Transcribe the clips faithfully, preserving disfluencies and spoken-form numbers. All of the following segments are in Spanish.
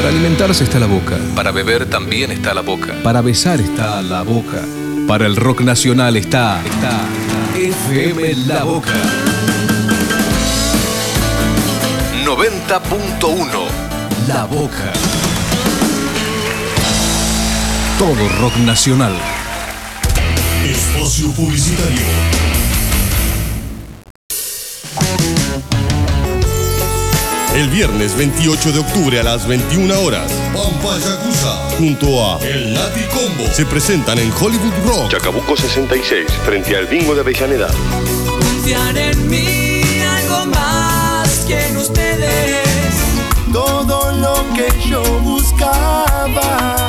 Para alimentarse está la boca. Para beber también está la boca. Para besar está la boca. Para el rock nacional está, está, está F M La Boca. noventa punto uno La Boca. Todo rock nacional. Espacio publicitario. El viernes veintiocho de octubre a las veintiuna horas, Pampa Yakuza junto a El Nati Combo se presentan en Hollywood Rock, Chacabuco sesenta y seis, frente al Bingo de Avellaneda. Confían en mí, algo más que en ustedes. Todo lo que yo buscaba,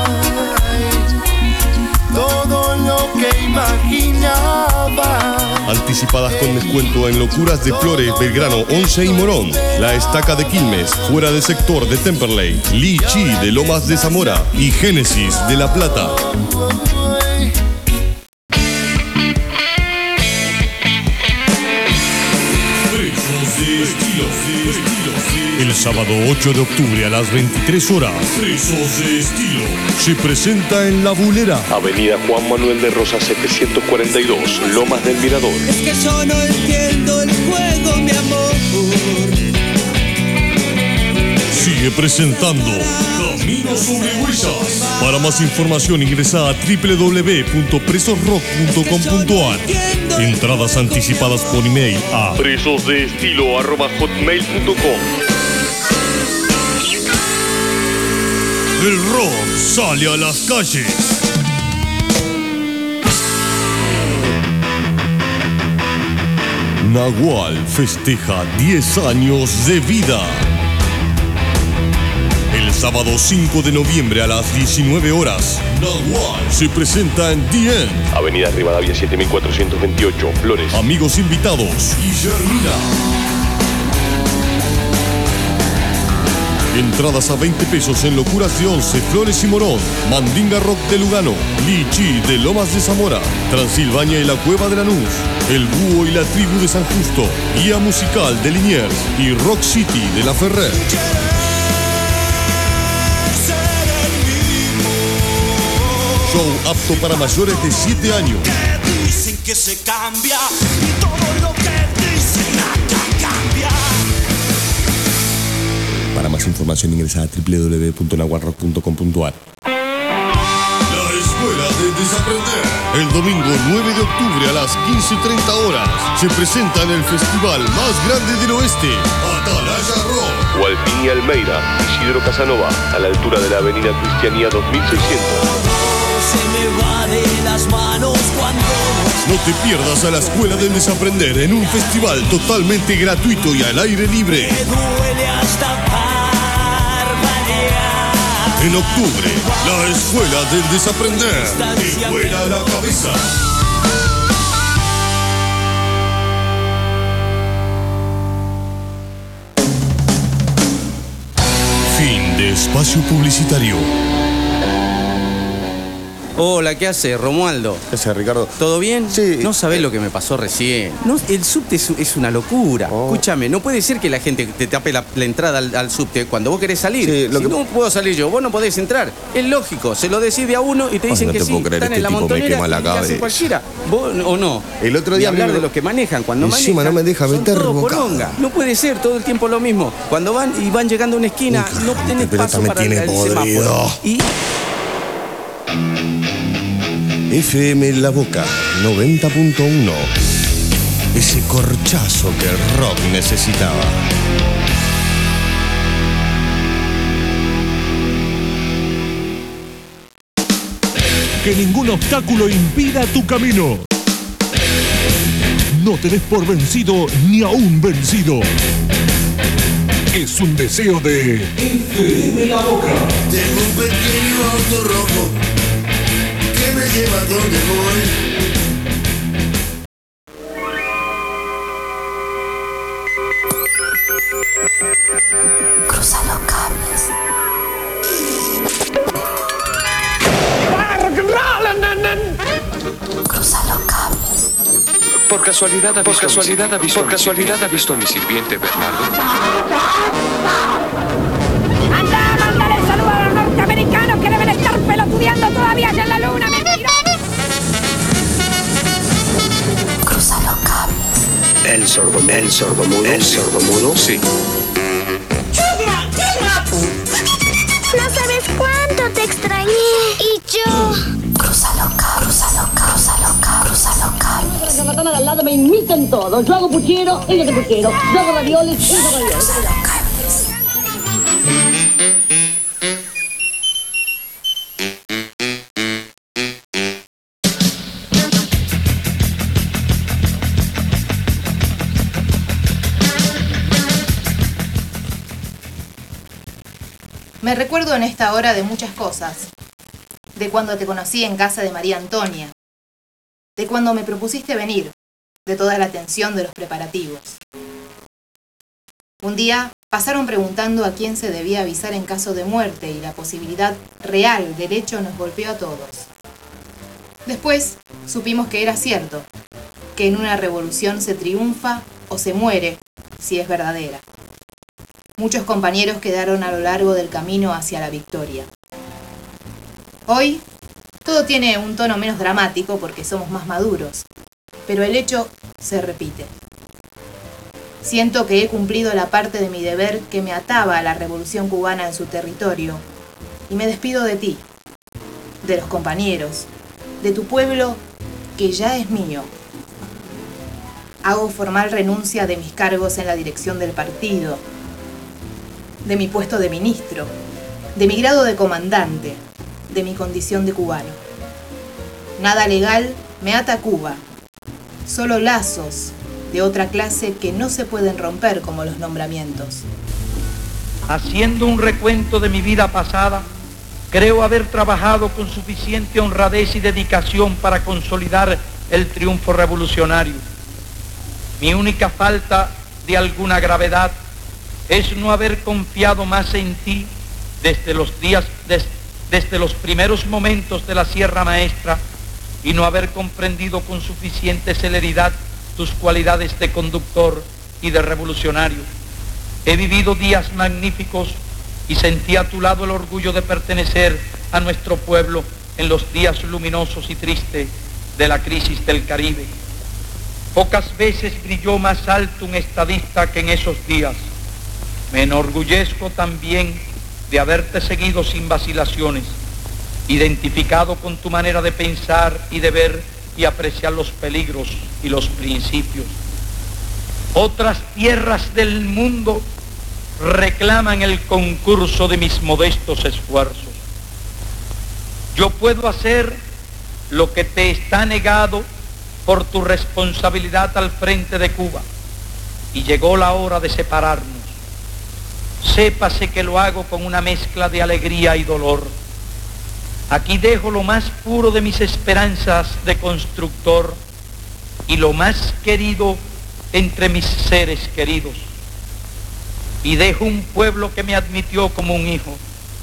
todo lo que imaginaba. Anticipadas con descuento en Locuras de Flores, Belgrano once y Morón, La Estaca de Quilmes, Fuera de Sector de Temperley, Lichi de Lomas de Zamora y Génesis de La Plata. El sábado ocho de octubre a las veintitrés horas, Presos de Estilo se presenta en La Bulera, Avenida Juan Manuel de Rosas setecientos cuarenta y dos, Lomas del Mirador. Es que yo no entiendo el juego, mi amor. sigue presentando Camino sobre Huellas. Para más información ingresa a doble u doble u doble u punto presos rock punto com punto a r. Entradas anticipadas por email a presosdeestilo arroba hotmail punto com. El rock sale a las calles. Nahual festeja diez años de vida. El sábado cinco de noviembre a las diecinueve horas, Nahual se presenta en The End. Avenida Rivadavia siete mil cuatrocientos veintiocho, Flores. Amigos invitados, Guillermina. Entradas a veinte pesos en Locuras de Once, Flores y Morón, Mandinga Rock de Lugano, Lichi de Lomas de Zamora, Transilvania y la Cueva de Lanús, El Búho y la Tribu de San Justo, Guía Musical de Liniers y Rock City de La Ferrer. Show apto para mayores de siete años. Dicen que se cambia y todo lo que dicen acá cambia. Para más información ingresa a doble u doble u doble u punto nahual rock punto com punto a r. La Escuela de Desaprender. El domingo nueve de octubre a las quince y treinta horas se presenta en el festival más grande del oeste, Atalaya Rock. Gualpín y Almeida, Isidro Casanova, a la altura de la avenida Cristianía dos mil seiscientos. Se me va de las manos cuando No te pierdas a la Escuela del Desaprender en un festival totalmente gratuito y al aire libre. me duele hasta parpadear. En octubre, la Escuela del Desaprender te vuela la cabeza. Fin de espacio publicitario. Hola, ¿qué hace, Romualdo? ¿Qué haces, Ricardo? ¿Todo bien? Sí. No sabés lo que me pasó recién. No, el subte es, es una locura. Oh. Escúchame, no puede ser que la gente te tape la, la entrada al, al subte cuando vos querés salir. Sí, lo si que- no puedo salir yo, vos no podés entrar. Es lógico, se lo decide a uno y te Ay, dicen no que te sí. puedo creer, Están este en la tipo me montonera quema la y te hacen cabeza. cualquiera. ¿Vos o no? El otro Ni día hablar me- de los que manejan. Cuando Encima manejan, no me deja son meter todo bocado. poronga. No puede ser todo el tiempo lo mismo. Cuando van y van llegando a una esquina, Uy, no la tenés pelota paso me para tiene el podrido. semáforo. Y F M La Boca noventa punto uno. Ese corchazo que el rock necesitaba. Que ningún obstáculo impida tu camino. No te des por vencido ni aún vencido. Es un deseo de F M La Boca. Tengo un pequeño auto rojo que me lleva donde voy. Cruza los cables. Cruza los cables. Por casualidad, por casualidad, ha visto por casualidad ha visto a mi sirviente Bernardo. ¡Anda, mándale saludos El sordomudo. El sordomudo. Sí. No sabes cuánto te extrañé. Y yo. Cruza loca, cruza loca, cruza loca, cruza loca. Los ratones al lado me imitan todo. Yo hago puchero, ellos de puchero. Yo hago ravioles, ellos de ravioles. Cruza loca. Me recuerdo en esta hora de muchas cosas. De cuando te conocí en casa de María Antonia. De cuando me propusiste venir. De toda la tensión de los preparativos. Un día pasaron preguntando a quién se debía avisar en caso de muerte y la posibilidad real del hecho nos golpeó a todos. Después supimos que era cierto, que en una revolución se triunfa o se muere si es verdadera. Muchos compañeros quedaron a lo largo del camino hacia la victoria. Hoy, todo tiene un tono menos dramático porque somos más maduros, pero el hecho se repite. Siento que he cumplido la parte de mi deber que me ataba a la revolución cubana en su territorio, y me despido de ti, de los compañeros, de tu pueblo que ya es mío. Hago formal renuncia de mis cargos en la dirección del partido, de mi puesto de ministro, de mi grado de comandante, de mi condición de cubano. Nada legal me ata a Cuba, solo lazos de otra clase que no se pueden romper como los nombramientos. Haciendo un recuento de mi vida pasada, creo haber trabajado con suficiente honradez y dedicación para consolidar el triunfo revolucionario. Mi única falta de alguna gravedad es no haber confiado más en ti desde los días, des, desde los primeros momentos de la Sierra Maestra y no haber comprendido con suficiente celeridad tus cualidades de conductor y de revolucionario. He vivido días magníficos y sentí a tu lado el orgullo de pertenecer a nuestro pueblo en los días luminosos y tristes de la crisis del Caribe. Pocas veces brilló más alto un estadista que en esos días. Me enorgullezco también de haberte seguido sin vacilaciones, identificado con tu manera de pensar y de ver y apreciar los peligros y los principios. Otras tierras del mundo reclaman el concurso de mis modestos esfuerzos. Yo puedo hacer lo que te está negado por tu responsabilidad al frente de Cuba, y llegó la hora de separarnos. Sépase que lo hago con una mezcla de alegría y dolor. Aquí dejo lo más puro de mis esperanzas de constructor y lo más querido entre mis seres queridos. Y dejo un pueblo que me admitió como un hijo.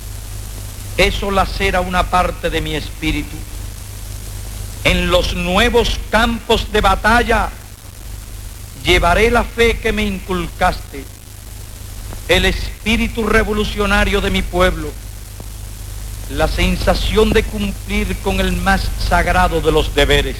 Eso lacera una parte de mi espíritu. En los nuevos campos de batalla llevaré la fe que me inculcaste, el espíritu revolucionario de mi pueblo, la sensación de cumplir con el más sagrado de los deberes,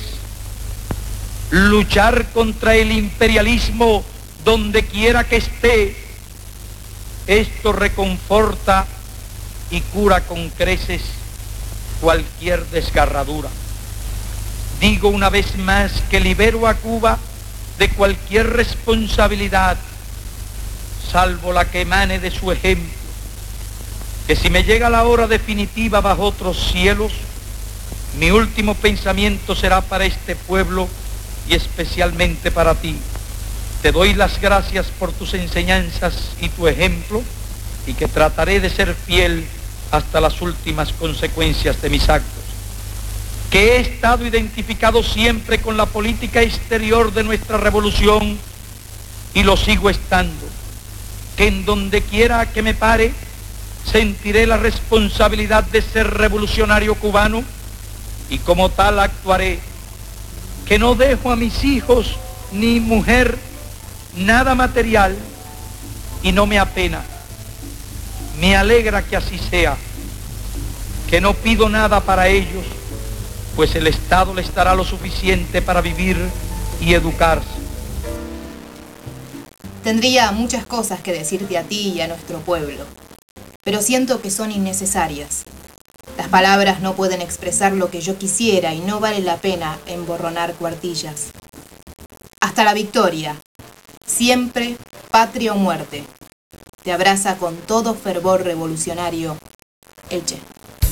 luchar contra el imperialismo donde quiera que esté. Esto reconforta y cura con creces cualquier desgarradura. Digo una vez más que libero a Cuba de cualquier responsabilidad, salvo la que emane de su ejemplo, que si me llega la hora definitiva bajo otros cielos, mi último pensamiento será para este pueblo y especialmente para ti. Te doy las gracias por tus enseñanzas y tu ejemplo, y que trataré de ser fiel hasta las últimas consecuencias de mis actos. Que he estado identificado siempre con la política exterior de nuestra revolución y lo sigo estando. Que en donde quiera que me pare, sentiré la responsabilidad de ser revolucionario cubano y como tal actuaré. Que no dejo a mis hijos ni mujer nada material y no me apena. Me alegra que así sea. Que no pido nada para ellos, pues el Estado les dará lo suficiente para vivir y educarse. Tendría muchas cosas que decirte a ti y a nuestro pueblo, pero siento que son innecesarias. Las palabras no pueden expresar lo que yo quisiera y no vale la pena emborronar cuartillas. Hasta la victoria, siempre patria o muerte, te abraza con todo fervor revolucionario el Che.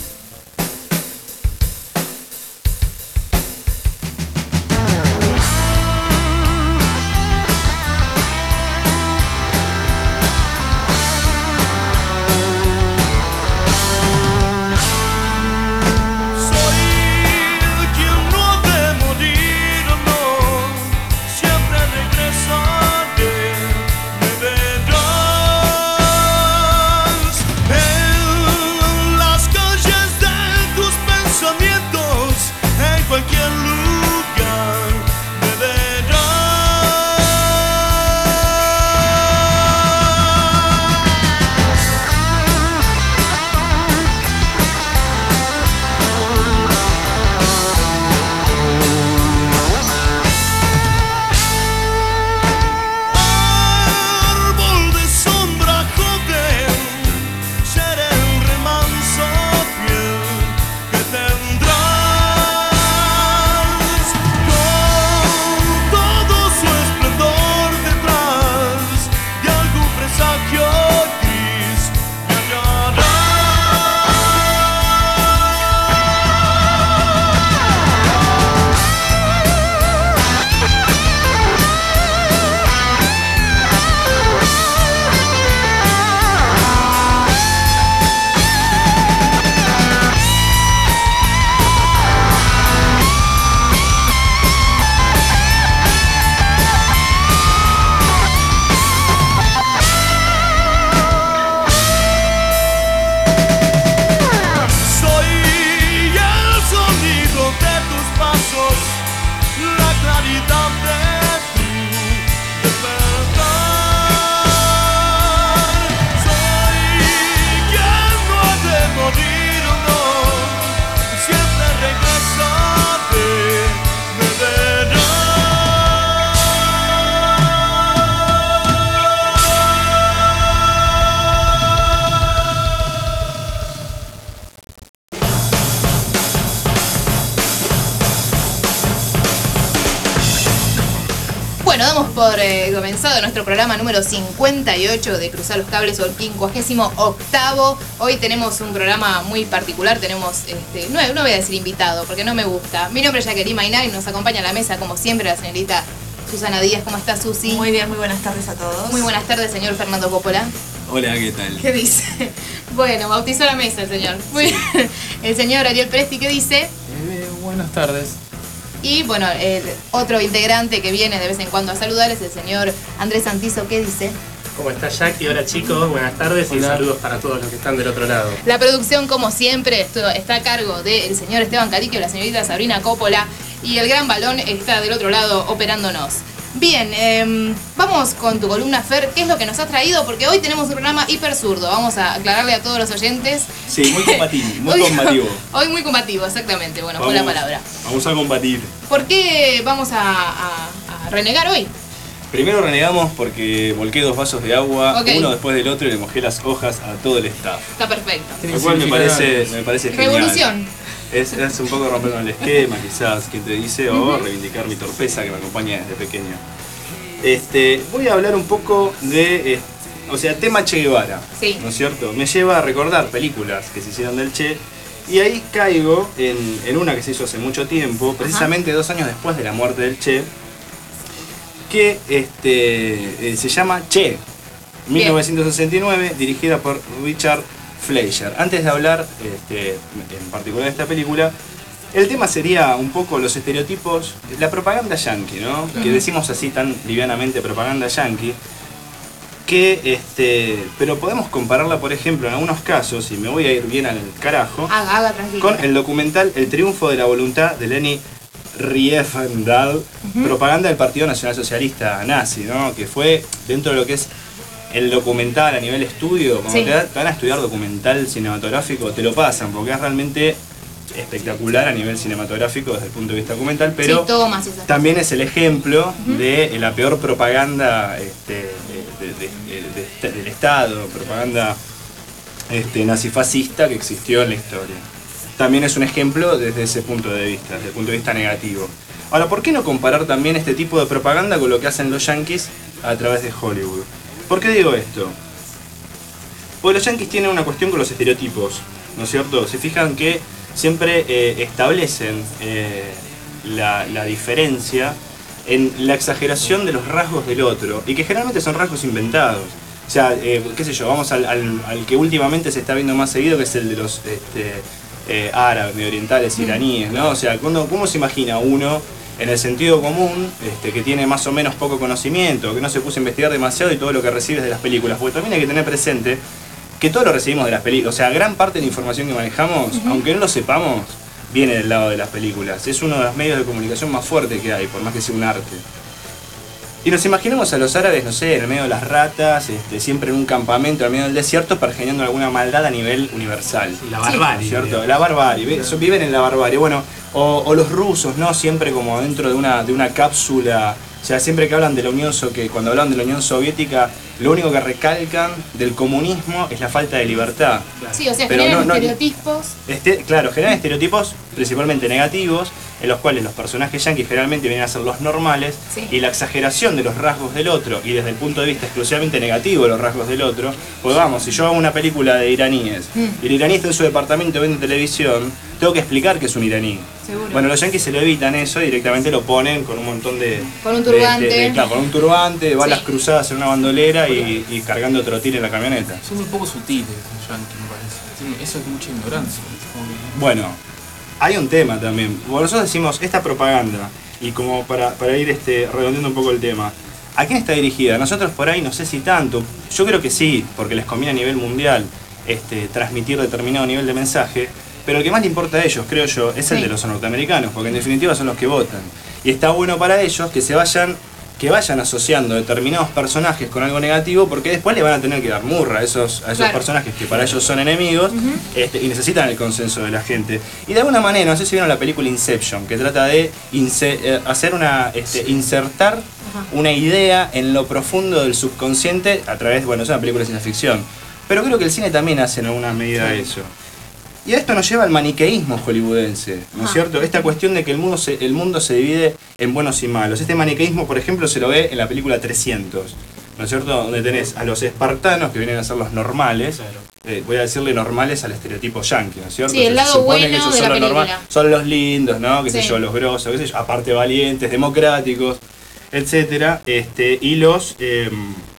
Por eh, comenzado nuestro programa número cincuenta y ocho de Cruzar los Cables, o el quincuagésimo octavo. Hoy tenemos un programa muy particular, tenemos, este, no, no voy a decir invitado porque no me gusta. Mi nombre es Jacqueline Mainá y nos acompaña a la mesa como siempre la señorita Susana Díaz. ¿Cómo está, Susi? Muy bien, muy buenas tardes a todos. Muy buenas tardes, señor Fernando Coppola. Hola, ¿qué tal? ¿Qué dice? Bueno, bautizó la mesa el señor. Muy bien. El señor Ariel Presti, ¿qué dice? Eh, buenas tardes. Y bueno, el otro integrante que viene de vez en cuando a saludar es el señor Andrés Santizo. ¿Qué dice? ¿Cómo está Jackie? Hola chicos, buenas tardes. Hola. Y saludos para todos los que están del otro lado. La producción, como siempre, está a cargo del señor Esteban Caliquio, la señorita Sabrina Coppola, y el gran balón está del otro lado operándonos. Bien, eh, vamos con tu columna, Fer. ¿Qué es lo que nos has traído? Porque hoy tenemos un programa hiper zurdo. Vamos a aclararle a todos los oyentes. Sí, muy combativo, muy hoy, combativo. Hoy muy combativo, exactamente. Bueno, vamos, fue la palabra. Vamos a combatir. ¿Por qué vamos a, a, a renegar hoy? Primero renegamos porque volqué dos vasos de agua, okay. uno después del otro, y le mojé las hojas a todo el staff. Está perfecto. Lo cual me parece, me parece genial. Revolución. Es, es un poco romper el esquema, quizás, quien te dice, o uh-huh. reivindicar mi torpeza que me acompaña desde pequeño. Este, voy a hablar un poco de, eh, o sea, tema Che Guevara, sí. ¿no es cierto? Me lleva a recordar películas que se hicieron del Che, y ahí caigo en, en una que se hizo hace mucho tiempo, precisamente Ajá. dos años después de la muerte del Che, que este, eh, se llama Che, mil novecientos sesenta y nueve, dirigida por Richard Fleischer. Antes de hablar este, en particular de esta película, el tema sería un poco los estereotipos, la propaganda yankee, ¿no? Uh-huh. Que decimos así tan livianamente, propaganda yankee, que, este, pero podemos compararla, por ejemplo, en algunos casos, y me voy a ir bien al carajo, haga, haga, tranquilo. Con el documental El triunfo de la voluntad de Leni Riefenstahl, uh-huh. propaganda del Partido Nacional Socialista nazi, ¿no? Que fue dentro de lo que es el documental a nivel estudio, cuando sí. te, te van a estudiar documental cinematográfico, te lo pasan, porque es realmente espectacular a nivel cinematográfico desde el punto de vista documental, pero sí, tomas esas también cosas. es el ejemplo uh-huh. de la peor propaganda este, de, de, de, de, del Estado, propaganda este, nazifascista que existió en la historia. También es un ejemplo desde ese punto de vista, desde el punto de vista negativo. Ahora, ¿por qué no comparar también este tipo de propaganda con lo que hacen los yanquis a través de Hollywood? ¿Por qué digo esto? Porque los yanquis tienen una cuestión con los estereotipos, ¿no es cierto? Se fijan que siempre eh, establecen eh, la, la diferencia en la exageración de los rasgos del otro, y que generalmente son rasgos inventados. O sea, eh, qué sé yo, vamos al, al, al que últimamente se está viendo más seguido, que es el de los este, eh, árabes, medioorientales, iraníes, ¿no? O sea, ¿cómo, cómo se imagina uno, en el sentido común, este, que tiene más o menos poco conocimiento, que no se puso a investigar demasiado y todo lo que recibes de las películas? Porque también hay que tener presente que todo lo recibimos de las películas. O sea, gran parte de la información que manejamos, uh-huh. aunque no lo sepamos, viene del lado de las películas. Es uno de los medios de comunicación más fuertes que hay, por más que sea un arte. Y nos imaginamos a los árabes, no sé, en el medio de las ratas, este, siempre en un campamento, en el medio del desierto, pergeñando alguna maldad a nivel universal. Sí, la barbarie. ¿Cierto? La barbarie, viven en la barbarie. Bueno, o, o los rusos, ¿no? Siempre como dentro de una, de una cápsula. O sea, siempre que hablan de la Unión Soviética, cuando hablan de la Unión Soviética, lo único que recalcan del comunismo es la falta de libertad. Sí, o sea, Pero generan no, no, estereotipos. Este, claro, generan estereotipos principalmente negativos, en los cuales los personajes yanquis generalmente vienen a ser los normales, sí. y la exageración de los rasgos del otro, y desde el punto de vista exclusivamente negativo de los rasgos del otro, pues vamos, si yo hago una película de iraníes, mm. y el iraní está en su departamento viendo televisión, tengo que explicar que es un iraní. Seguro. Bueno, los yanquis se lo evitan eso, directamente lo ponen con un montón de... Con un turbante. De, de, de, claro, con un turbante, balas sí. cruzadas en una bandolera y, y cargando trotil en la camioneta. Son muy poco sutiles los yanquis, me parece. Eso es mucha ignorancia. Bueno, hay un tema también. Bueno, nosotros decimos esta propaganda, y como para, para ir este, redondeando un poco el tema, ¿a quién está dirigida? Nosotros por ahí no sé si tanto, yo creo que sí, porque les conviene a nivel mundial este, transmitir determinado nivel de mensaje, pero el que más le importa a ellos, creo yo, es el sí. de los norteamericanos, porque en definitiva son los que votan. Y está bueno para ellos que se vayan, que vayan asociando determinados personajes con algo negativo, porque después le van a tener que dar murra a esos, a esos claro. personajes que para ellos son enemigos, uh-huh. este, y necesitan el consenso de la gente. Y de alguna manera, no sé si vieron la película Inception, que trata de inse- eh, hacer una, este, insertar uh-huh. una idea en lo profundo del subconsciente a través, bueno, es una película de ciencia ficción, pero creo que el cine también hace en alguna medida sí. eso. Y esto nos lleva al maniqueísmo hollywoodense, ¿no es ah. cierto? Esta cuestión de que el mundo, se, el mundo se divide en buenos y malos. Este maniqueísmo, por ejemplo, se lo ve en la película trescientos, ¿no es cierto? Donde tenés a los espartanos, que vienen a ser los normales, claro. eh, voy a decirle normales al estereotipo yankee, ¿no es cierto? Sí, el lado bueno que ellos de son la los película. Normal, son los lindos, ¿no? Qué sé sí. yo, los grosos, qué sé yo, aparte valientes, democráticos, etcétera. Este, y los... Eh,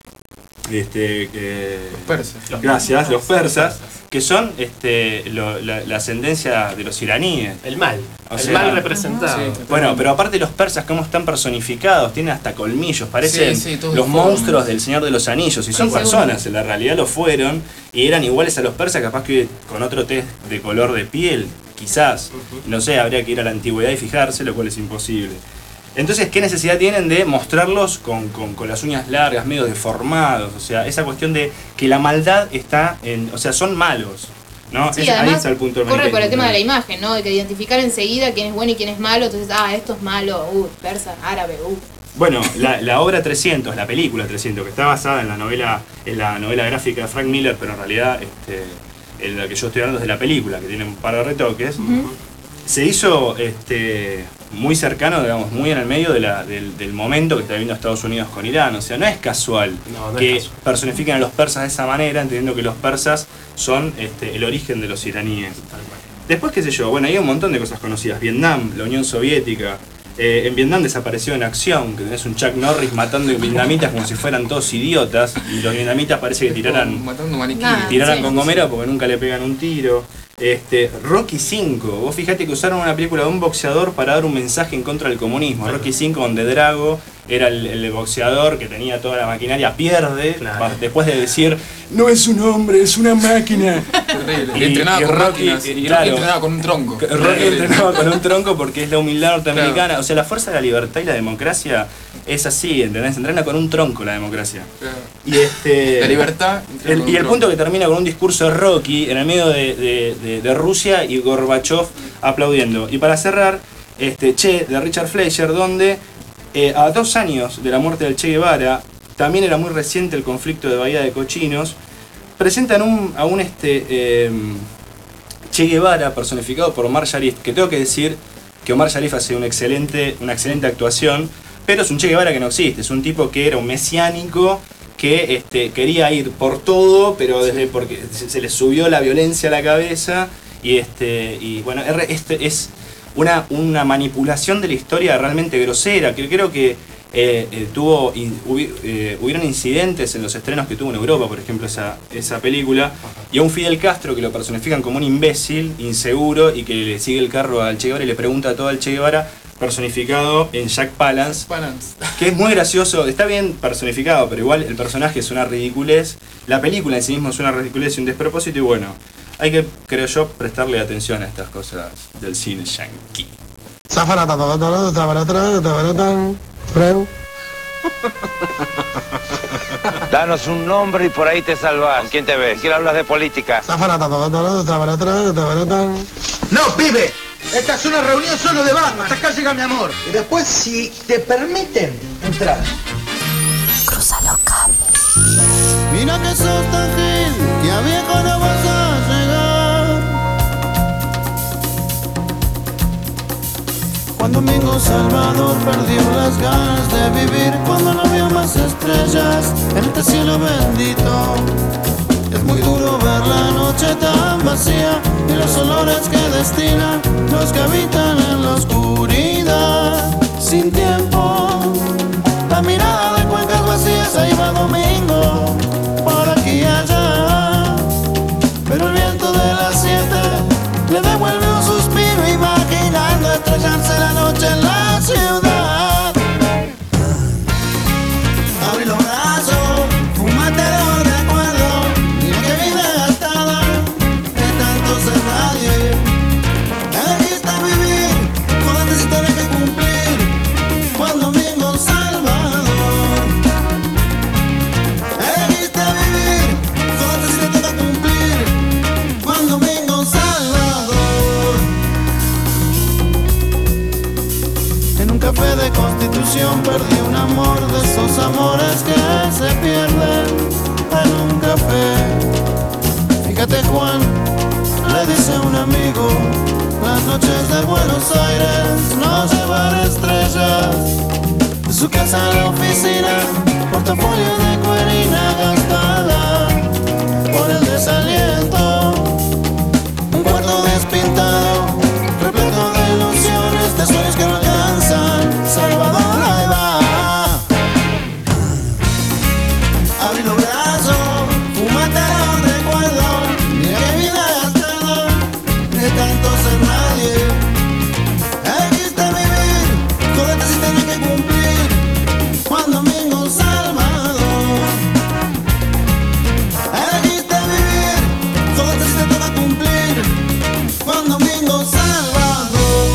Este, eh, los persas. Gracias, los persas, que son este, lo, la, la ascendencia de los iraníes. El mal, o el sea, mal representado. Sí, bueno, pero aparte los persas, cómo están personificados, tienen hasta colmillos, parecen sí, sí, los monstruos del Señor de los Anillos, y son sí, personas, en la realidad lo fueron, y eran iguales a los persas, capaz que con otro test de color de piel, quizás, uh-huh. no sé, habría que ir a la antigüedad y fijarse, lo cual es imposible. Entonces, ¿qué necesidad tienen de mostrarlos con, con, con las uñas largas, medio deformados? O sea, esa cuestión de que la maldad está en... O sea, son malos, ¿no? Sí, es, además, ahí está el punto del corre por el tema de la imagen, imagen, ¿no? De que identificar enseguida quién es bueno y quién es malo. Entonces, ah, esto es malo, uh, persa, árabe, uh. Bueno, la, la obra trescientos, la película trescientos, que está basada en la novela, en la novela gráfica de Frank Miller, pero en realidad este, en la que yo estoy hablando es de la película, que tiene un par de retoques, uh-huh. se hizo... este muy cercano, digamos, muy en el medio de la, del, del momento que está viviendo Estados Unidos con Irán. O sea, no es casual no, no que es casual. personifiquen a los persas de esa manera, entendiendo que los persas son este, el origen de los iraníes. Después, qué sé yo, bueno, hay un montón de cosas conocidas. Vietnam, la Unión Soviética. Eh, en Vietnam desapareció en acción, que tenés un Chuck Norris matando vietnamitas como si fueran todos idiotas, y los vietnamitas parece que tiraran, ah, tiraran sí. con gomera porque nunca le pegan un tiro. Este, Rocky cinco, vos fijate que usaron una película de un boxeador para dar un mensaje en contra del comunismo. Bueno. Rocky cinco, donde Drago era el, el boxeador que tenía toda la maquinaria, pierde, claro. después de decir, no es un hombre, es una máquina. Y, y entrenaba y con Rocky, máquinas, y claro, Rocky entrenaba con un tronco. Rocky entrenaba con un tronco porque es la humildad norteamericana. Claro. O sea, la fuerza de la libertad y la democracia es así, ¿entendés? Entrena con un tronco la democracia. Claro. Y este. La libertad. El, y el punto que termina con un discurso de Rocky en el medio de, de, de, de Rusia y Gorbachev aplaudiendo. Y para cerrar, este Che de Richard Fleischer, donde eh, a dos años de la muerte del Che Guevara, también era muy reciente el conflicto de Bahía de Cochinos, presentan un, a un este, eh, Che Guevara personificado por Omar Sharif, que tengo que decir que Omar Sharif hace un excelente, una excelente actuación, pero es un Che Guevara que no existe, es un tipo que era un mesiánico, que este, quería ir por todo, pero desde porque se le subió la violencia a la cabeza, y, este, y bueno, este es una, una manipulación de la historia realmente grosera, que creo que Eh, eh, tuvo hubi, eh, hubieron incidentes en los estrenos que tuvo en Europa, por ejemplo, esa, esa película, y a un Fidel Castro que lo personifican como un imbécil, inseguro, y que le sigue el carro al Che Guevara y le pregunta todo al Che Guevara, personificado en Jack Palance, Palance. que es muy gracioso, está bien personificado, pero igual el personaje es una ridiculez, la película en sí misma es una ridiculez y un despropósito, y bueno, hay que, creo yo, prestarle atención a estas cosas del cine yankee. Danos un nombre y por ahí te salvas. ¿Quién te ves? ¿Quién hablas de política? No, pibe. Esta es una reunión solo de Batman. Hasta acá llega mi amor. Y después, si te permiten, entrar. Cruza los cables. Mira que sos tan gil, que a viejo no vas a llegar. Cuando Mingo Salvador perdió las ganas de vivir, cuando no vio más estrellas en este cielo bendito, es muy duro ver la noche tan vacía y los olores que destinan los que habitan en la oscuridad. Sin tiempo, la mirada de cuencas vacías, ahí va Domingo, por aquí y allá, pero el viento de las siete le devuelve un suspiro, imaginando estrellarse la noche en la ciudad. Abre los brazos, fúmatelo de acuerdo, mira que vida gastada de tanto ser nadie. Elegiste vivir, jódete si tenés que cumplir, Juan Domingo Salvador. Elegiste vivir, jódete si te toca cumplir, Juan Domingo Salvador. En un café de Constitución perdí un amor, de esos amores que se pierden en un café. Fíjate, Juan, le dice un amigo, las noches de Buenos Aires no llevan estrellas. De su casa a la oficina, portafolio de cuerina gastada por el desaliento. Un cuarto despintado, repleto de ilusiones, de sueños que no alcanzan. Salvador, ahí va. Abre los brazos, fúmate los recuerdos, mira que vida gastada de tanto ser nadie. Elegiste vivir, jódete si tenés que cumplir, Juan Domingo Salvador. Elegiste vivir, jódete si te toca cumplir, Juan Domingo Salvador.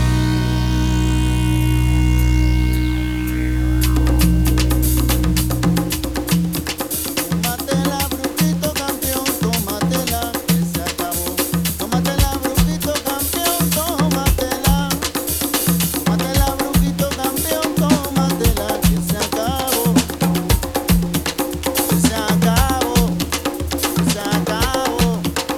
Tómatela, brujito campeón, tómatela, que se acabó. Tómatela, brujito campeón, tómatela. Tómatela, brujito campeón, tómatela, que se acabó. Que se acabó, que se acabó.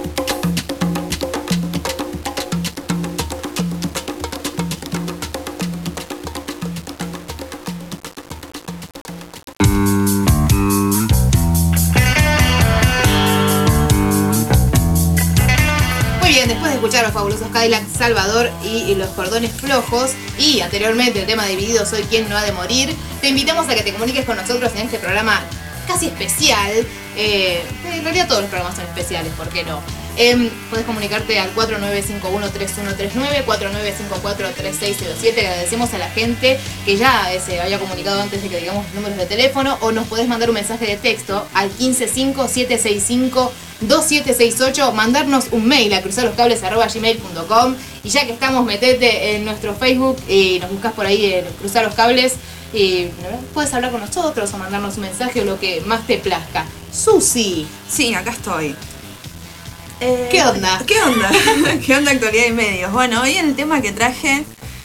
Muy bien, después de escuchar a los fabulosos Cadillac Salvador y, y los cordones flojos, y anteriormente el tema dividido Soy quien no ha de morir, te invitamos a que te comuniques con nosotros en este programa casi especial. Eh, en realidad todos los programas son especiales, ¿por qué no? Eh, puedes comunicarte al cuatro nueve cinco uno tres uno tres nueve, cuatro nueve cinco cuatro tres seis cero siete. Agradecemos a la gente que ya eh, se había comunicado antes de que digamos los números de teléfono, o nos podés mandar un mensaje de texto al quince cinco siete seis cinco dos siete seis ocho, mandarnos un mail a cruzarloscables arroba gmail punto com, y ya que estamos, metete en nuestro Facebook y nos buscas por ahí en Cruzar los Cables. Y puedes hablar con nosotros o mandarnos un mensaje o lo que más te plazca. Susi. Sí, acá estoy. Eh, ¿Qué onda? ¿Qué onda? ¿Qué onda actualidad y medios? Bueno, hoy el tema que traje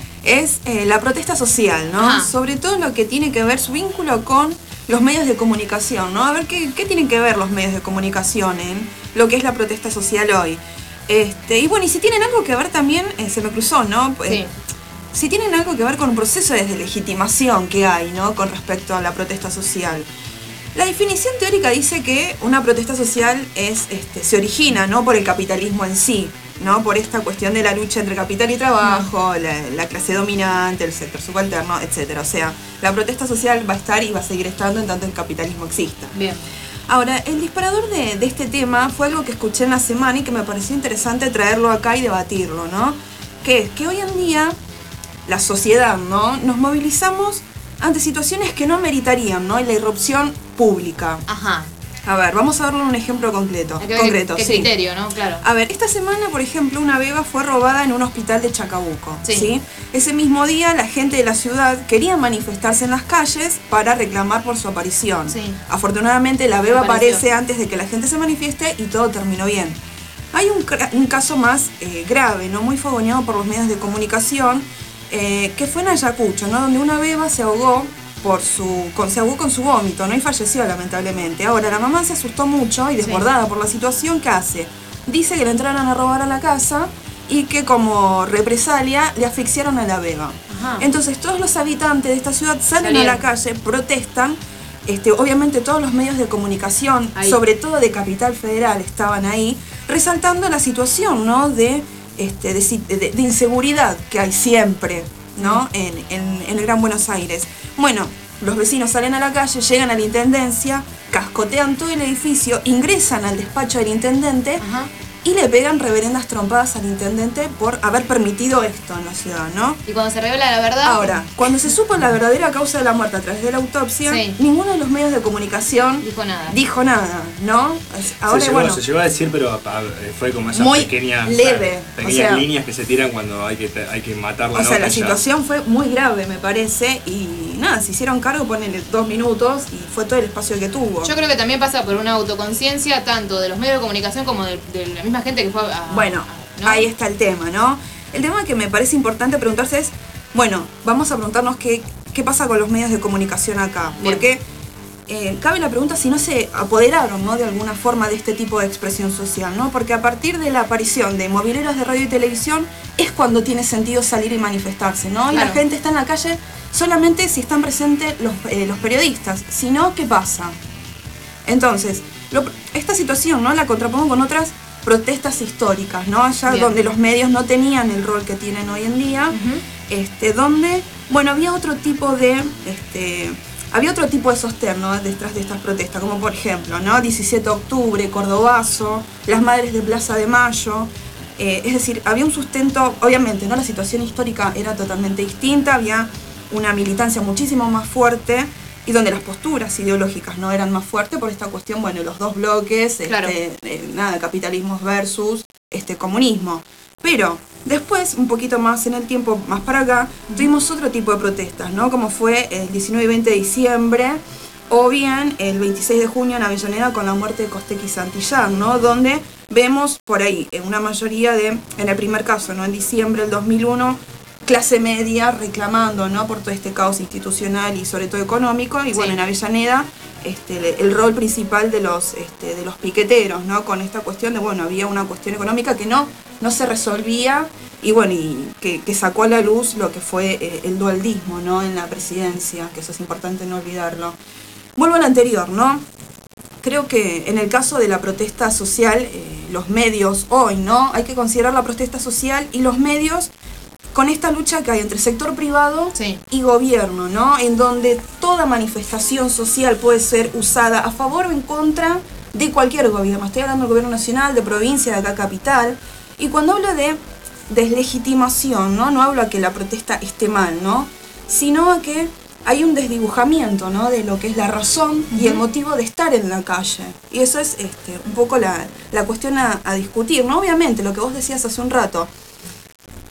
es eh, la protesta social, ¿no? Ajá. Sobre todo lo que tiene que ver su vínculo con los medios de comunicación, ¿no? A ver qué, qué tienen que ver los medios de comunicación en lo que es la protesta social hoy. Este, y bueno, y si tienen algo que ver también, eh, se me cruzó, ¿no? Sí. Eh, si tienen algo que ver con un proceso de deslegitimación que hay, ¿no? Con respecto a la protesta social. La definición teórica dice que una protesta social es, este, se origina, ¿no? Por el capitalismo en sí, ¿no? Por esta cuestión de la lucha entre capital y trabajo, la, la clase dominante, el sector subalterno, etcétera. O sea, la protesta social va a estar y va a seguir estando en tanto el capitalismo exista. Bien. Ahora, el disparador de, de este tema fue algo que escuché en la semana y que me pareció interesante traerlo acá y debatirlo, ¿no? Que es que hoy en día la sociedad, ¿no? Nos movilizamos ante situaciones que no ameritarían, ¿no? Y la irrupción pública. Ajá. A ver, vamos a darle un ejemplo concreto. Hay que ver concreto, qué sí. criterio, ¿no? Claro. A ver, esta semana, por ejemplo, una beba fue robada en un hospital de Chacabuco. Sí. ¿sí? Ese mismo día, la gente de la ciudad quería manifestarse en las calles para reclamar por su aparición. Sí. Afortunadamente, la beba Apareció. aparece antes de que la gente se manifieste y todo terminó bien. Hay un, un caso más eh, grave, ¿no? Muy fogoneado por los medios de comunicación, eh, que fue en Ayacucho, ¿no? Donde una beba se ahogó por su, con, se ahogó con su vómito, ¿no? Y falleció lamentablemente. Ahora, la mamá se asustó mucho y desbordada sí. por la situación, ¿qué hace? Dice que le entraron a robar a la casa y que como represalia le asfixiaron a la beba. Ajá. Entonces todos los habitantes de esta ciudad salen Salieron. a la calle, protestan. Este, obviamente todos los medios de comunicación, ahí. sobre todo de Capital Federal, estaban ahí, resaltando la situación, ¿no? de, este, de, de, de inseguridad que hay siempre, ¿no? En, en, en el Gran Buenos Aires. Bueno, los vecinos salen a la calle, llegan a la intendencia, cascotean todo el edificio, ingresan al despacho del intendente. Ajá. Y le pegan reverendas trompadas al intendente por haber permitido esto en la ciudad, ¿no? Y cuando se revela la verdad... Ahora, cuando se supo la verdadera causa de la muerte a través de la autopsia, sí. ninguno de los medios de comunicación dijo nada, dijo nada, ¿no? Ahora, se, llegó, bueno, se llegó a decir, pero fue como esas muy pequeñas, leve, pequeñas o sea, líneas que se tiran cuando hay que, hay que matar la O sea, nota la ya. situación fue muy grave, me parece, y nada, se hicieron cargo, ponele dos minutos, y fue todo el espacio que tuvo. Yo creo que también pasa por una autoconciencia tanto de los medios de comunicación como de, de la misma gente que fue a... Bueno, ¿no? Ahí está el tema, ¿no? El tema que me parece importante preguntarse es, bueno, vamos a preguntarnos qué, qué pasa con los medios de comunicación acá. Bien. Porque eh, cabe la pregunta si no se apoderaron, ¿no? de alguna forma de este tipo de expresión social, ¿no? Porque a partir de la aparición de mobileros de radio y televisión es cuando tiene sentido salir y manifestarse, ¿no? Claro. Y la gente está en la calle solamente si están presentes los, eh, los periodistas. Si no, ¿qué pasa? Entonces, lo, esta situación, ¿no? La contrapongo con otras protestas históricas, ¿no? Allá Bien. donde los medios no tenían el rol que tienen hoy en día, uh-huh. este, donde, bueno, había otro tipo de, este, había otro tipo de sostén, ¿no? detrás de estas protestas, como por ejemplo, ¿no? diecisiete de octubre, Cordobazo, las Madres de Plaza de Mayo, eh, es decir, había un sustento, obviamente, ¿no? La situación histórica era totalmente distinta, había una militancia muchísimo más fuerte, y donde las posturas ideológicas no eran más fuertes por esta cuestión, bueno, los dos bloques, claro. este, eh, nada, capitalismo versus este, comunismo. Pero después, un poquito más en el tiempo, más para acá, uh-huh. tuvimos otro tipo de protestas, ¿no? Como fue el diecinueve y veinte de diciembre, o bien el veintiséis de junio en Avellaneda con la muerte de Costec y Santillán, ¿no? Donde vemos por ahí, en una mayoría de, en el primer caso, ¿no? En diciembre del dos mil uno, clase media reclamando, ¿no? por todo este caos institucional y sobre todo económico, y sí. bueno, en Avellaneda este, el rol principal de los, este, de los piqueteros, ¿no? Con esta cuestión de, bueno, había una cuestión económica que no, no se resolvía, y bueno, y que, que sacó a la luz lo que fue eh, el dualdismo, ¿no? En la presidencia, que eso es importante no olvidarlo. Vuelvo al anterior, ¿no? Creo que en el caso de la protesta social, eh, los medios hoy, ¿no? Hay que considerar la protesta social y los medios con esta lucha que hay entre sector privado sí. y gobierno, ¿no? En donde toda manifestación social puede ser usada a favor o en contra de cualquier gobierno. Estoy hablando del gobierno nacional, de provincia, de acá capital. Y cuando hablo de deslegitimación, ¿no? No hablo a que la protesta esté mal, ¿no? Sino a que hay un desdibujamiento, ¿no? De lo que es la razón uh-huh. y el motivo de estar en la calle. Y eso es este, un poco la, la cuestión a, a discutir, ¿no? Obviamente, lo que vos decías hace un rato.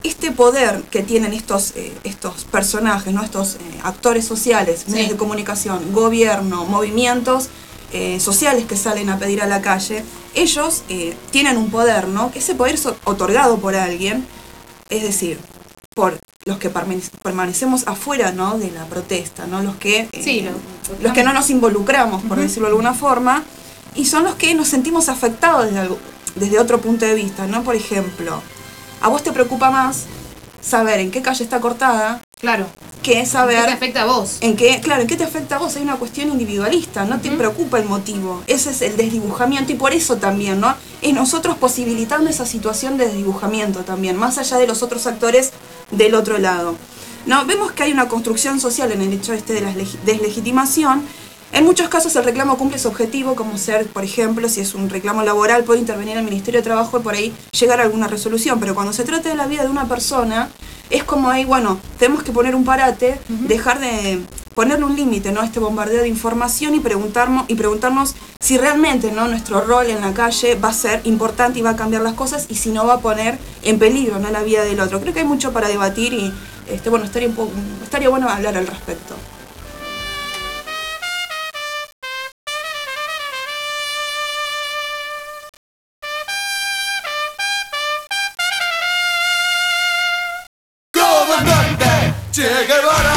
este poder que tienen estos, eh, estos personajes, ¿no? Estos eh, actores sociales, medios Sí. de comunicación, gobierno, movimientos eh, sociales que salen a pedir a la calle, ellos eh, tienen un poder, ¿no? Que ese poder es otorgado por alguien, es decir, por los que permanecemos afuera, ¿no? De la protesta, ¿no? Los que, eh, Sí, lo- los que no nos involucramos, por Ujú. decirlo de alguna forma, y son los que nos sentimos afectados desde, algo- desde otro punto de vista, ¿no? Por ejemplo, a vos te preocupa más saber en qué calle está cortada, claro, que saber ¿qué te afecta a vos? en qué, claro, en qué te afecta a vos. Hay una cuestión individualista, no te Ujú. preocupa el motivo. Ese es el desdibujamiento y por eso también, ¿no? Es nosotros posibilitando esa situación de desdibujamiento también, más allá de los otros actores del otro lado. No, vemos que hay una construcción social en el hecho este de la legi- deslegitimación. En muchos casos el reclamo cumple su objetivo, como ser, por ejemplo, si es un reclamo laboral, puede intervenir el Ministerio de Trabajo y por ahí llegar a alguna resolución. Pero cuando se trata de la vida de una persona, es como ahí, bueno, tenemos que poner un parate, dejar de ponerle un límite, ¿no? A este bombardeo de información y preguntarnos, y preguntarnos si realmente, ¿no? Nuestro rol en la calle va a ser importante y va a cambiar las cosas y si no va a poner en peligro, ¿no? La vida del otro. Creo que hay mucho para debatir y este, bueno, estaría, un poco, estaría bueno hablar al respecto. Comandante Che Guevara.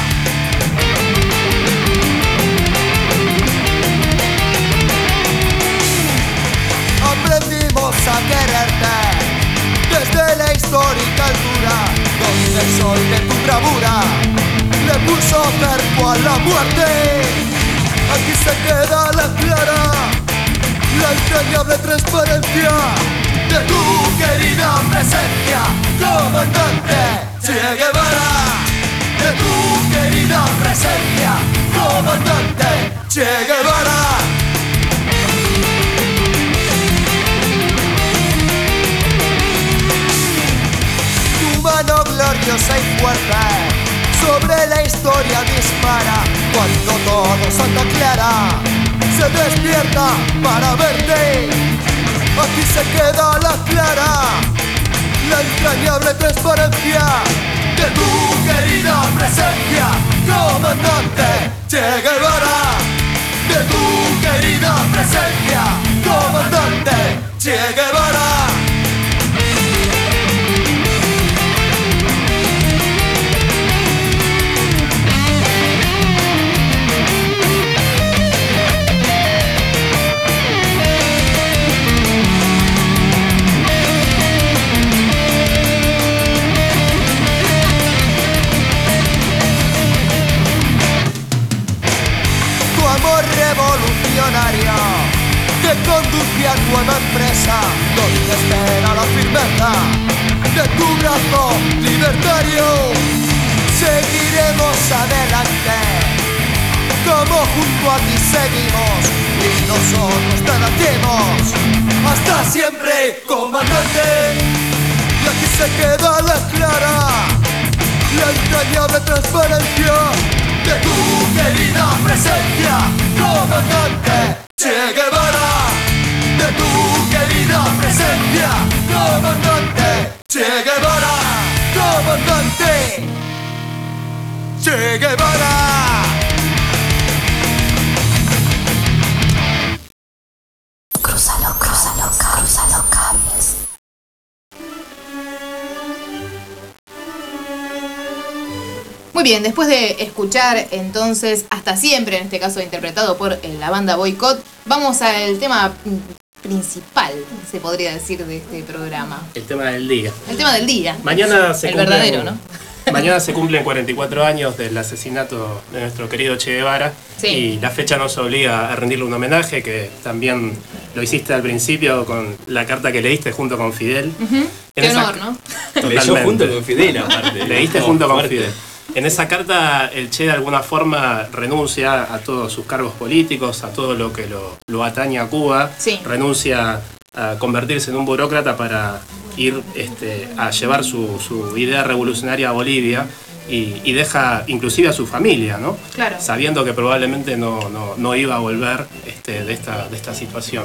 Aprendimos a quererte desde la histórica altura, donde el sol de tu bravura le puso cerco a la muerte. Aquí se queda la clara, la entrañable transparencia de tu querida presencia, comandante Che Guevara. De tu querida presencia, comandante Che Guevara. Tu mano gloriosa y fuerte sobre la historia dispara. Cuando todo Santa Clara se despierta para verte, aquí se queda la clara, la entrañable transparencia de tu querida presencia, comandante Che Guevara. De tu querida presencia, comandante Che Guevara. Amor revolucionario que conduce a nueva empresa, donde espera la firmeza de tu brazo libertario. Seguiremos adelante, como junto a ti seguimos, y nosotros te latimos hasta siempre, comandante. Y aquí se queda la clara, la entrañable transparencia de tu querida presencia, comandante Che Guevara. De tu querida presencia, comandante Che Guevara. Comandante Che Guevara. Crúzalo, crúzalo, crúzalo cables. Muy bien, después de escuchar entonces Hasta Siempre, en este caso interpretado por eh, la banda Boycott, vamos al tema mm, principal, se podría decir, de este programa. El tema del día. El tema del día. Mañana se El cumplen- verdadero, ¿no? Mañana se cumplen cuarenta y cuatro años del asesinato de nuestro querido Che Guevara. Sí. Y la fecha nos obliga a rendirle un homenaje, que también lo hiciste al principio con la carta que leíste junto con Fidel. Ujú. En Qué esa- honor, ¿no? Totalmente. Leyó junto con Fidel, aparte. Leíste No, junto con fuerte. Fidel. En esa carta el Che de alguna forma renuncia a todos sus cargos políticos, a todo lo que lo, lo atañe a Cuba, Sí. renuncia a convertirse en un burócrata para ir este, a llevar su, su idea revolucionaria a Bolivia y, y deja inclusive a su familia, ¿no? Claro. Sabiendo que probablemente no, no, no iba a volver este, de, esta, de esta situación.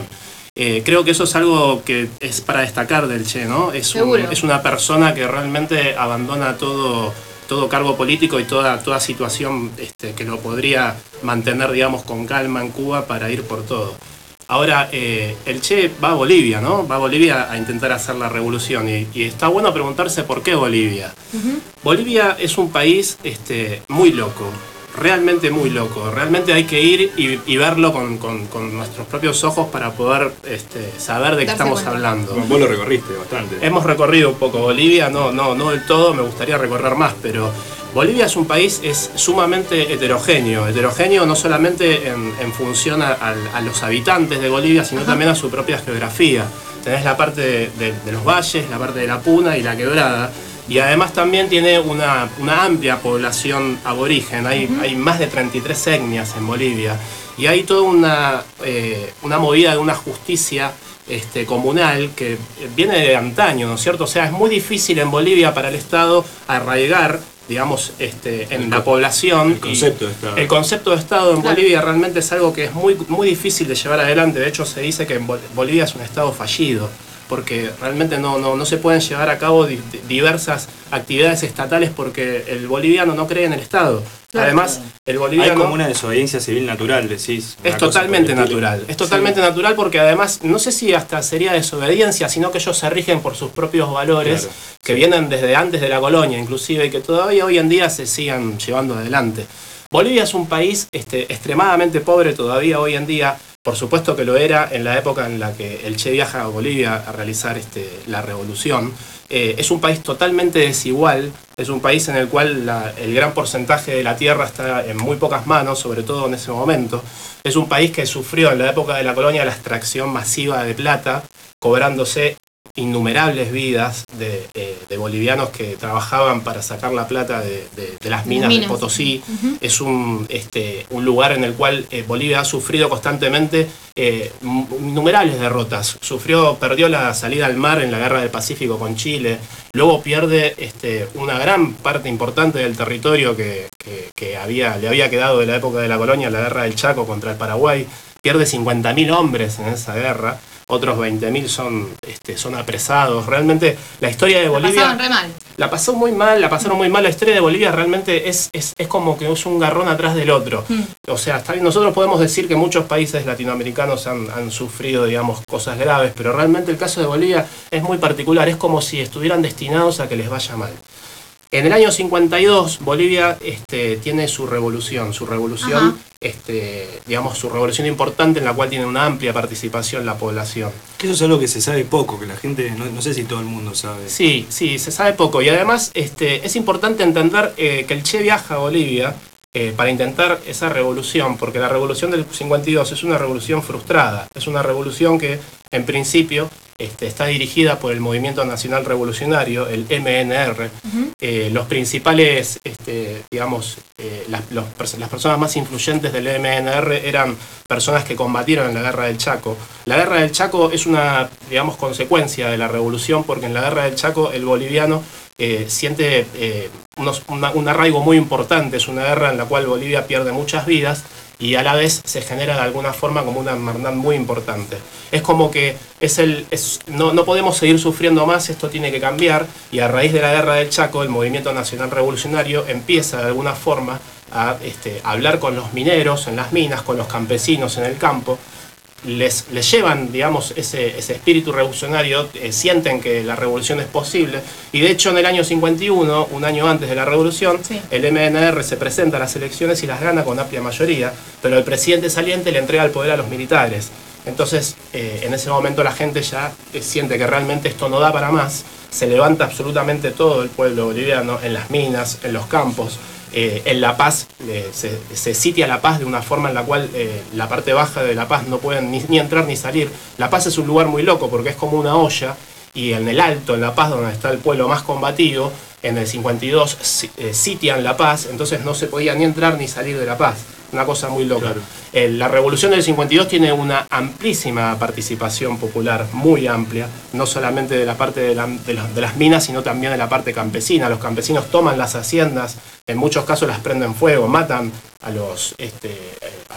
Eh, creo que eso es algo que es para destacar del Che, ¿no? Es, un, es una persona que realmente abandona todo, todo cargo político y toda, toda situación este, que lo podría mantener, digamos, con calma en Cuba para ir por todo. Ahora, eh, el Che va a Bolivia, ¿no? Va a Bolivia a intentar hacer la revolución y, y está bueno preguntarse por qué Bolivia. Uh-huh. Bolivia es un país este, muy loco. Realmente muy loco, realmente hay que ir y, y verlo con, con, con nuestros propios ojos para poder este, saber de qué estamos cuenta. hablando. Vos lo recorriste bastante. Hemos recorrido un poco Bolivia, no, no, no del todo, me gustaría recorrer más, pero Bolivia es un país es sumamente heterogéneo, heterogéneo no solamente en, en función a, a, a los habitantes de Bolivia, sino Ajá. también a su propia geografía. Tenés la parte de, de, de los valles, la parte de la Puna y la Quebrada. Y además también tiene una, una amplia población aborigen, hay, uh-huh. hay más de treinta y tres etnias en Bolivia y hay toda una, eh, una movida de una justicia este, comunal que viene de antaño, ¿no es cierto? O sea, es muy difícil en Bolivia para el Estado arraigar, digamos, este, en el, la población. El concepto de Estado. El concepto de Estado en claro. Bolivia realmente es algo que es muy, muy difícil de llevar adelante, de hecho se dice que en Bolivia es un Estado fallido, porque realmente no, no, no se pueden llevar a cabo di diversas actividades estatales porque el boliviano no cree en el Estado. Claro, Además, claro. el boliviano... Hay como una desobediencia civil natural, decís. Es totalmente natural. Es totalmente sí. natural porque además, no sé si hasta sería desobediencia, sino que ellos se rigen por sus propios valores, claro, que sí. vienen desde antes de la colonia inclusive, y que todavía hoy en día se sigan llevando adelante. Bolivia es un país este, extremadamente pobre todavía hoy en día. Por supuesto que lo era en la época en la que el Che viaja a Bolivia a realizar este, la revolución. Eh, es un país totalmente desigual, es un país en el cual la, el gran porcentaje de la tierra está en muy pocas manos, sobre todo en ese momento. Es un país que sufrió en la época de la colonia la extracción masiva de plata, cobrándose innumerables vidas de, eh, de bolivianos que trabajaban para sacar la plata de, de, de las minas, minas de Potosí. Uh-huh. Es un, este, un lugar en el cual eh, Bolivia ha sufrido constantemente eh, innumerables derrotas. Sufrió, perdió la salida al mar en la Guerra del Pacífico con Chile, luego pierde este, una gran parte importante del territorio que, que, que había, le había quedado de la época de la colonia, la Guerra del Chaco contra el Paraguay, pierde cincuenta mil hombres en esa guerra. Otros veinte mil son, este, son apresados. Realmente la historia de Bolivia... La pasaron re mal. La pasó muy mal, la pasaron muy mal. La historia de Bolivia realmente es, es, es como que es un garrón atrás del otro. Mm. O sea, está bien, nosotros podemos decir que muchos países latinoamericanos han, han sufrido, digamos, cosas graves, pero realmente el caso de Bolivia es muy particular. Es como si estuvieran destinados a que les vaya mal. En el año cincuenta y dos, Bolivia este, tiene su revolución, su revolución, este, digamos, su revolución importante en la cual tiene una amplia participación la población. Eso es algo que se sabe poco, que la gente, no, no sé si todo el mundo sabe. Sí, sí, se sabe poco y además este, es importante entender eh, que el Che viaja a Bolivia eh, para intentar esa revolución, porque la revolución del cincuenta y dos es una revolución frustrada, es una revolución que en principio este, está dirigida por el Movimiento Nacional Revolucionario, el M N R. Uh-huh. eh, los principales, este, digamos, eh, las, los, las personas más influyentes del M N R eran personas que combatieron en la Guerra del Chaco. La Guerra del Chaco es una, digamos, consecuencia de la revolución, porque en la Guerra del Chaco el boliviano eh, siente eh, unos, una, un arraigo muy importante. Es una guerra en la cual Bolivia pierde muchas vidas y a la vez se genera de alguna forma como una hermandad muy importante. Es como que es el, es, no, no podemos seguir sufriendo más, esto tiene que cambiar, y a raíz de la Guerra del Chaco el Movimiento Nacional Revolucionario empieza de alguna forma a este, hablar con los mineros en las minas, con los campesinos en el campo. Les, les llevan, digamos, ese, ese espíritu revolucionario, eh, sienten que la revolución es posible, y de hecho en el año cincuenta y uno, un año antes de la revolución, sí. el M N R se presenta a las elecciones y las gana con amplia mayoría, pero el presidente saliente le entrega el poder a los militares. Entonces, eh, en ese momento la gente ya eh, siente que realmente esto no da para más, se levanta absolutamente todo el pueblo boliviano en las minas, en los campos. Eh, en La Paz eh, se, se sitia La Paz de una forma en la cual eh, la parte baja de La Paz no pueden ni, ni entrar ni salir. La Paz es un lugar muy loco porque es como una olla, y en el alto, en La Paz, donde está el pueblo más combatido, en el cincuenta y dos eh, sitian La Paz, entonces no se podía ni entrar ni salir de La Paz. Una cosa muy loca. Claro. Eh, la revolución del cincuenta y dos tiene una amplísima participación popular, muy amplia, no solamente de la parte de, la, de, los, de las minas, sino también de la parte campesina. Los campesinos toman las haciendas, en muchos casos las prenden fuego, matan a los, este,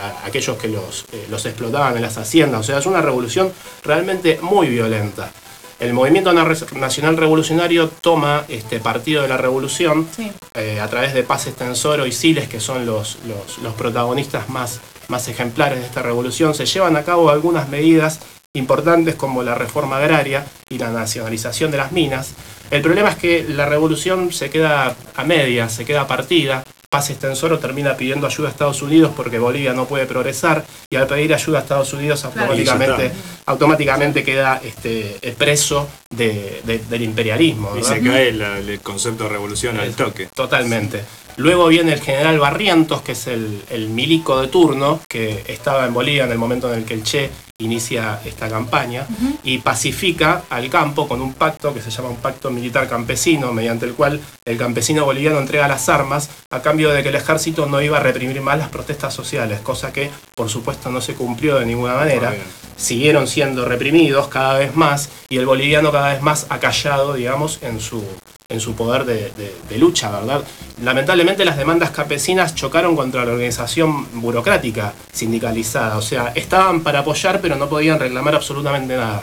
a aquellos que los, eh, los explotaban en las haciendas. O sea, es una revolución realmente muy violenta. El movimiento nacional revolucionario toma este partido de la revolución sí. eh, a través de Paz Estenssoro y Siles, que son los, los, los protagonistas más, más ejemplares de esta revolución. Se llevan a cabo algunas medidas importantes como la reforma agraria y la nacionalización de las minas. El problema es que la revolución se queda a medias, se queda partida. Paz Estenssoro termina pidiendo ayuda a Estados Unidos porque Bolivia no puede progresar, y al pedir ayuda a Estados Unidos automáticamente, automáticamente queda este, preso de, de, del imperialismo, ¿verdad? Y se cae el, el concepto de revolución al toque. Totalmente. Luego viene el general Barrientos, que es el, el milico de turno, que estaba en Bolivia en el momento en el que el Che inicia esta campaña, uh-huh. y pacifica al campo con un pacto que se llama un pacto militar campesino, mediante el cual el campesino boliviano entrega las armas a cambio de que el ejército no iba a reprimir más las protestas sociales, cosa que por supuesto no se cumplió de ninguna manera. Siguieron siendo reprimidos cada vez más y el boliviano cada vez más acallado, digamos, en su, en su poder de, de, de lucha, ¿verdad? Lamentablemente las demandas campesinas chocaron contra la organización burocrática sindicalizada, o sea, estaban para apoyar pero no podían reclamar absolutamente nada.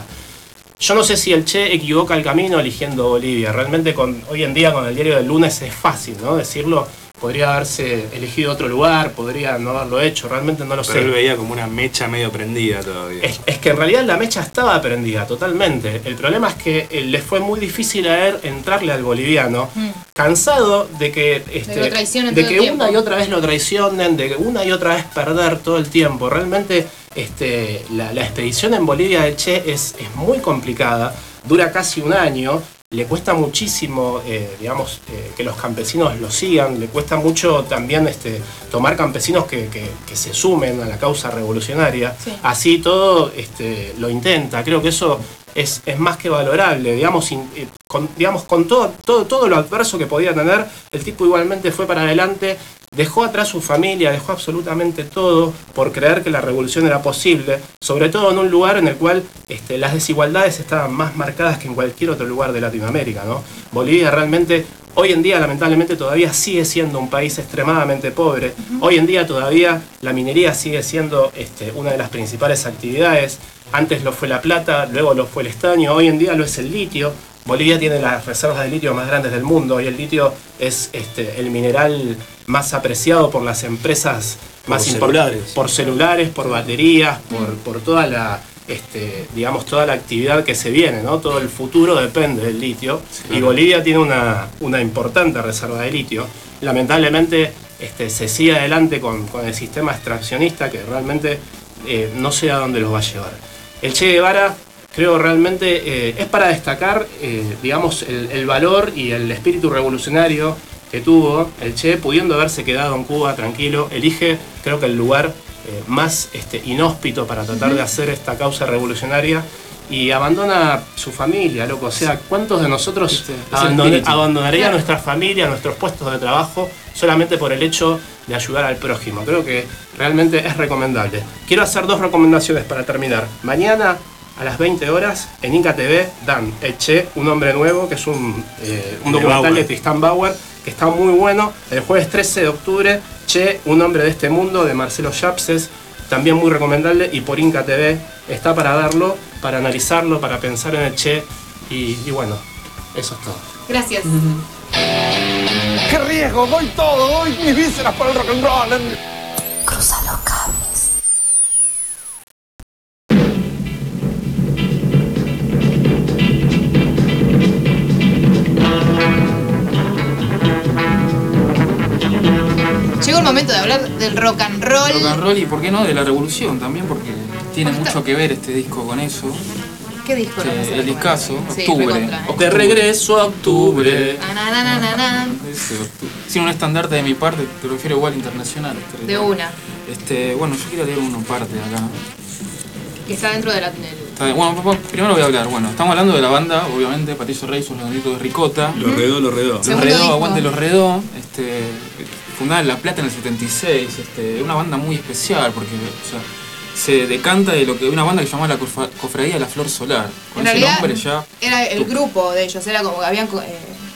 Yo no sé si el Che equivoca el camino eligiendo Bolivia. Realmente con, hoy en día con el diario del lunes es fácil, ¿no? Decirlo. Podría haberse elegido otro lugar, podría no haberlo hecho, realmente no lo sé. Pero él veía como una mecha medio prendida todavía. Es, es que en realidad la mecha estaba prendida totalmente. El problema es que eh, le fue muy difícil a él entrarle al boliviano, mm. cansado de que, este, de, de que una y otra vez lo traicionen, de que una y otra vez perder todo el tiempo. Realmente este, la, la expedición en Bolivia de Che es, es muy complicada, dura casi un año. Le cuesta muchísimo, eh, digamos, eh, que los campesinos lo sigan, le cuesta mucho también este, tomar campesinos que, que, que se sumen a la causa revolucionaria. Sí. Así todo este, lo intenta, creo que eso es, es más que valorable, digamos, in, eh, con, digamos, con todo, todo, todo lo adverso que podía tener, el tipo igualmente fue para adelante, dejó atrás su familia, dejó absolutamente todo por creer que la revolución era posible, sobre todo en un lugar en el cual este, las desigualdades estaban más marcadas que en cualquier otro lugar de Latinoamérica, ¿no? Bolivia realmente, hoy en día lamentablemente todavía sigue siendo un país extremadamente pobre, uh-huh. hoy en día todavía la minería sigue siendo este, una de las principales actividades, antes lo fue la plata, luego lo fue el estaño, hoy en día lo es el litio. Bolivia tiene las reservas de litio más grandes del mundo y el litio es este, el mineral más apreciado por las empresas por más importantes. Por celulares, por baterías, por, por toda la este, digamos, toda la actividad que se viene, ¿no? Todo el futuro depende del litio. Sí, claro. Y Bolivia tiene una, una importante reserva de litio. Lamentablemente este, se sigue adelante con, con el sistema extraccionista que realmente eh, no sé a dónde los va a llevar. El Che Guevara creo realmente eh, es para destacar, eh, digamos, el, el valor y el espíritu revolucionario que tuvo el Che, pudiendo haberse quedado en Cuba tranquilo, elige, creo que el lugar eh, más este, inhóspito para tratar uh-huh. de hacer esta causa revolucionaria y abandona su familia, loco. O sea, ¿cuántos de nosotros este, abandon- abandonaría claro. nuestra familia, nuestros puestos de trabajo, solamente por el hecho de ayudar al prójimo? Creo que realmente es recomendable. Quiero hacer dos recomendaciones para terminar. Mañana a las veinte horas, en Inca T V dan El Che, un hombre nuevo, que es un, eh, un documental de Tristan Bauer, que está muy bueno. El jueves trece de octubre, Che, un hombre de este mundo, de Marcelo Yapses, también muy recomendable, y por Inca T V está para verlo, para analizarlo, para pensar en el Che, y, y bueno, eso es todo. Gracias. Mm-hmm. ¡Qué riesgo! Doy todo, doy mis vísceras para el rock and roll. Cruza los cables. Llegó el momento de hablar del rock and roll. Rock and roll y, ¿por qué no?, de la revolución también, porque tiene mucho que ver este disco con eso. ¿Qué disco? Este, el discazo, sí, Octubre. De regreso a Octubre. Na, na, na, na, na. Ese, octubre. Sin un estandarte de mi parte, te lo refiero igual internacional. Este, de una. Este, bueno, yo quiero leer una parte de acá. Que está dentro de la... Del... Bueno, primero voy a hablar. Bueno, estamos hablando de la banda, obviamente, Patricio Rey, sus redonditos de Ricota. Lo redó, lo redó. Lo redó, aguante los redó. Este, fundada en La Plata en el setenta y seis. Este, una banda muy especial porque, o sea, se decanta de lo que una banda que se llamaba la Cofradía de la Flor Solar. Con en ese realidad, nombre ya. Era el grupo de ellos, era como que habían. Eh,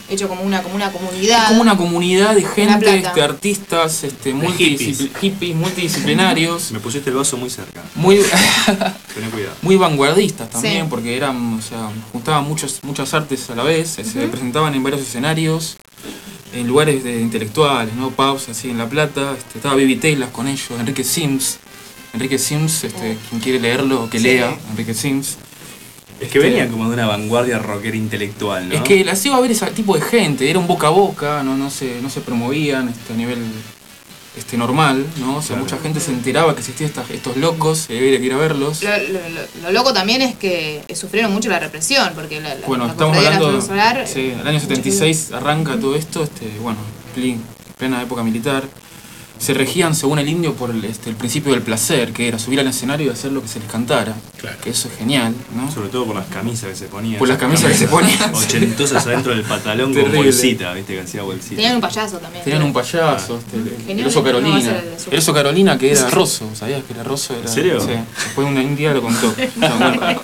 hecho como una, como una comunidad. Es como una comunidad de La gente, Plata. este, artistas, este, multidiscipl- hippies. multidisciplinarios. Me pusiste el vaso muy cerca. Muy, Tené cuidado. muy vanguardistas también, Sí. porque eran, o sea, juntaban muchos, muchas artes a la vez, se Ujú. presentaban en varios escenarios, en lugares de intelectuales, ¿no? Pubs así en La Plata, este, estaba Baby Taylor con ellos, Enrique Sims. Enrique Sims, este, quien quiere leerlo, que Sí. lea, Enrique Sims. Es que venían como de una vanguardia rockera intelectual, ¿no? Es que las iba a ver ese tipo de gente, era un boca a boca, no, no, se, no se promovían este, a nivel este, normal, ¿no? O sea, Claro. mucha gente se enteraba que existían estas- estos locos, y había que ir a verlos. Lo, lo- lo- lo loco también es que sufrieron mucho la represión, porque la, la, Bueno, la estamos cofradía de la hablando, Flor Solar, sí, el año setenta y seis arranca todo esto, este, bueno, pli- plena época militar. Se regían, según el indio, por el, este, el principio del placer, que era subir al escenario y hacer lo que se les cantara. Claro. Que eso es genial, ¿no? Sobre todo por las camisas que se ponían. Por las camisas que se ponían. Ochentosas adentro del pantalón con Terrible. bolsita, viste, que hacía bolsita. tenían un payaso también. Tenían un payaso, este, el- el, Genial, oso no, va a Carolina. ser el oso. El oso Carolina que era Rosso, ¿sabías que era Rosso? Era, ¿En serio? Sí, después un, un día lo contó. No, bueno,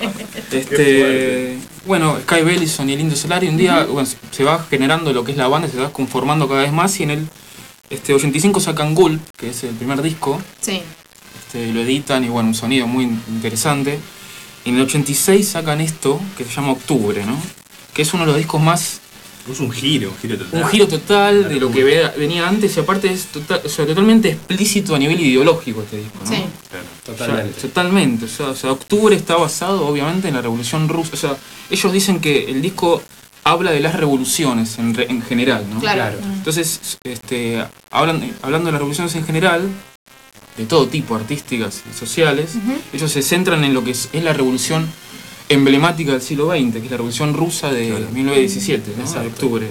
este, bueno, Sky Bellison y el Indio Solari un día bueno, se- se va generando lo que es la banda, se va conformando cada vez más y en el este, ochenta y cinco sacan Gulp, que es el primer disco, Sí. este, lo editan y bueno, un sonido muy interesante. Y en el ochenta y seis sacan esto que se llama Octubre, ¿no? Que es uno de los discos más Es un giro, un giro total. un giro total de lo que ve- venía antes y aparte es total, o sea, totalmente explícito a nivel ideológico este disco, ¿no? Sí. Claro, O sea, totalmente. totalmente. O sea, o sea, Octubre está basado obviamente en la Revolución Rusa. O sea, ellos dicen que el disco habla de las revoluciones en, re- en general, ¿no? Claro. Claro. Entonces, este, hablan, hablando de las revoluciones en general, de todo tipo, artísticas y sociales, Ujú. ellos se centran en lo que es, es la revolución emblemática del siglo veinte, que es la Revolución Rusa de Claro. mil novecientos diecisiete, ¿no? Exacto. De octubre.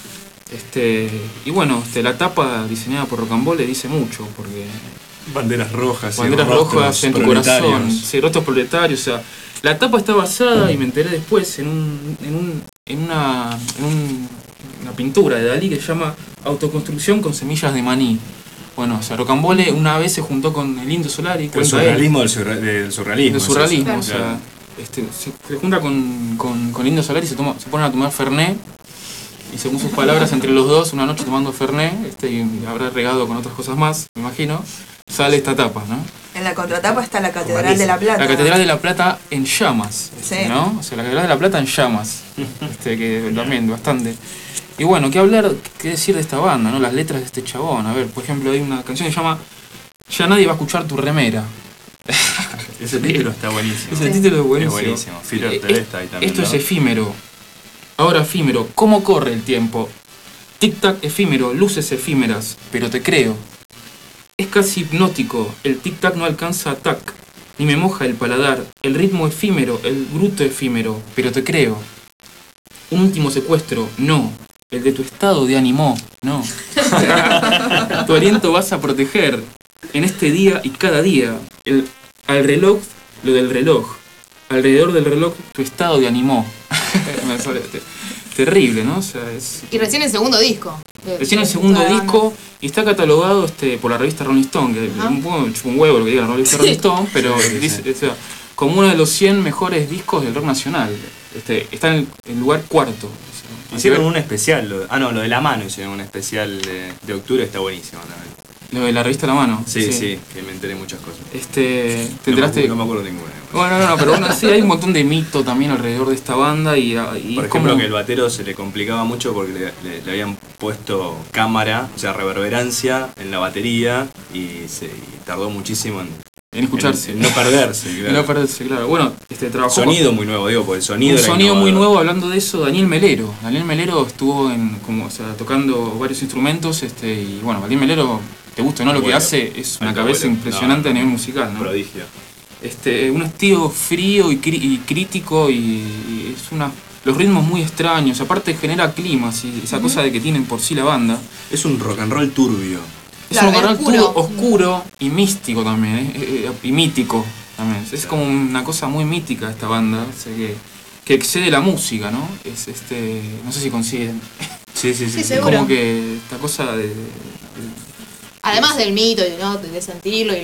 Este, y bueno, este, la tapa diseñada por Rocambole dice mucho, porque Banderas rojas. y banderas rostros rojas en tu proletarios. corazón, sí, rostros proletarios, o sea, la tapa está basada, y me enteré después, en un, en un, en una, en un- una pintura de Dalí que se llama Autoconstrucción con semillas de maní. Bueno, o sea, Rocambole una vez se juntó con el Indio Solari, El cuenta él, surrealismo del, surre- del surrealismo. del es surrealismo, eso. o sea, Claro. este, se, se junta con, con, con Indio Solari y se, toma, se ponen a tomar Fernet, y según sus palabras, entre los dos, una noche tomando Fernet, este, y habrá regado con otras cosas más, me imagino, sale esta tapa, ¿no? En la contratapa está la Catedral de la Plata. La Catedral de la Plata en llamas, Sí. ¿no? O sea, la Catedral de la Plata en llamas, este, que también bastante. Y bueno, ¿qué hablar, qué decir de esta banda, no? Las letras de este chabón, a ver, por ejemplo, hay una canción que se llama Ya nadie va a escuchar tu remera. Ese título está buenísimo. Ese título es buenísimo. Es buenísimo. Filler Eh, T V eh, está ahí también. Esto ¿no? es efímero. Ahora efímero. ¿Cómo corre el tiempo? Tic-tac efímero, luces efímeras, pero te creo. Es casi hipnótico, el tic-tac no alcanza a tac, ni me moja el paladar, el ritmo efímero, el bruto efímero, pero te creo. Un último secuestro, no. El de tu estado de ánimo, no. Tu aliento vas a proteger en este día y cada día. El, al reloj, lo del reloj. Alrededor del reloj, tu estado de ánimo. Me sale te- terrible, ¿no? O sea, es Y recién el segundo disco. de- recién el de segundo esta banda. disco y está catalogado este, por la revista Rolling Stone, que Ajá. un poco chupa un huevo lo que diga la revista Rolling Stone, pero Sí, sí, dice, o sea, como uno de los cien mejores discos del rock nacional. Este, está en el, el lugar cuarto. O sea, Hicieron hay que un especial. lo- ah, no, lo de la mano hicieron un especial de, de octubre, está buenísimo también. ver, lo de la revista La Mano. Sí, sí, que me enteré muchas cosas. Este, ¿te No me enteraste? acu- No me acuerdo ninguna. Bueno, no, no, pero bueno, sí, hay un montón de mito también alrededor de esta banda y, y Por es ejemplo, como... que el batero se le complicaba mucho porque le, le- le habían puesto cámara, o sea, reverberancia en la batería y, se, y tardó muchísimo en, En escucharse. en- en no perderse. En Claro. no perderse, claro. Bueno, este trabajó... Sonido muy nuevo, digo, porque el sonido Un era sonido muy innovador. nuevo, hablando de eso, Daniel Melero. Daniel Melero estuvo en, como, o sea, tocando varios instrumentos, este, y bueno, Daniel Melero, te gusta o no lo que Bueno, hace, es una alto cabeza vuelo. impresionante No, a nivel musical, ¿no? Prodigio. Este, un estilo frío y, cri- y crítico y, y es una los ritmos muy extraños, aparte genera climas y esa Ujú. cosa de que tienen por sí la banda. Es un rock and roll turbio. Es Claro, un rock and roll oscuro. turbo, oscuro y místico también, ¿eh? Eh, eh, y mítico también. Es como una cosa muy mítica esta banda, o sea, que, que excede la música, ¿no? Es este, no sé si coinciden. Sí, sí, sí. Sí, sí. seguro. Como que esta cosa de, de- Además del mito, ¿no? De sentirlo y la-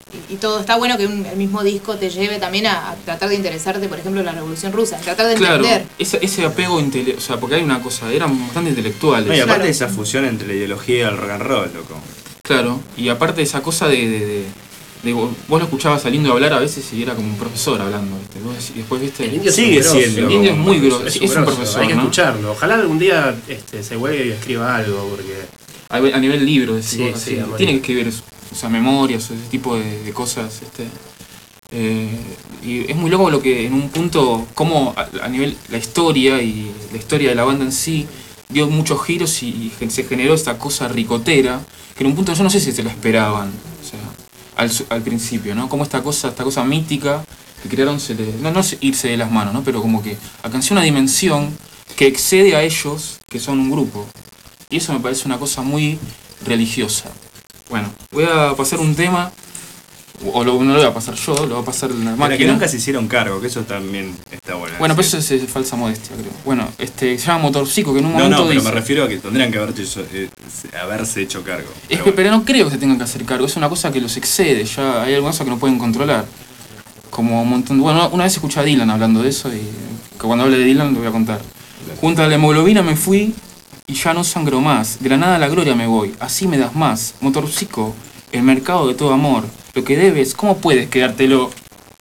y, y todo. Está bueno que un, el mismo disco te lleve también a, a tratar de interesarte, por ejemplo, en la Revolución Rusa, tratar de Claro, entender. ese, ese apego intelectual, o sea, porque hay una cosa, eran bastante intelectuales. No, y aparte Claro. de esa fusión entre la ideología y el rock and roll, loco. Claro, y aparte de esa cosa de, de, de, de vos vos lo escuchabas al indio hablar a veces y era como un profesor hablando, ¿viste? Vos decís- después, ¿viste? El indio es Sigue un grosso, siendo El indio es muy grosso, grosso, es un grosso, profesor, hay que ¿no? escucharlo. Ojalá algún día este, se vuelva y escriba algo, porque A, a nivel libro, decís Sí, vos, sí, así, a morir. tiene que escribir eso, o sea, memorias, o ese tipo de, de cosas, este. Eh, y es muy loco lo que en un punto, como a, a nivel la historia y la historia de la banda en sí, dio muchos giros y, y se generó esta cosa ricotera, que en un punto yo no sé si se lo esperaban, o sea, al, su- al principio, ¿no? Como esta cosa, esta cosa mítica que crearon, se le, no, no es irse de las manos, ¿no? Pero como que alcanzó una dimensión que excede a ellos, que son un grupo. Y eso me parece una cosa muy religiosa. Bueno, voy a pasar un tema, o lo, no lo voy a pasar yo, lo va a pasar la Para que máquina. nunca se hicieron cargo, que eso también está bueno. Bueno, pero decir. eso es, es falsa modestia, creo. Bueno, este, se llama Motorcico, que en un No, momento no, pero dice... me refiero a que tendrían que haber hecho- eh, haberse hecho cargo. Es Pero que, bueno. pero no creo que se tengan que hacer cargo, es una cosa que los excede, ya hay algunas cosas que no pueden controlar. Como un montón... Bueno, una vez escuché a Dylan hablando de eso y que cuando hable de Dylan lo voy a contar. Junto a la hemoglobina me fui y ya no sangro más. De la nada a la gloria me voy, así me das más. Motorcico, el mercado de todo amor. Lo que debes, ¿cómo puedes quedártelo?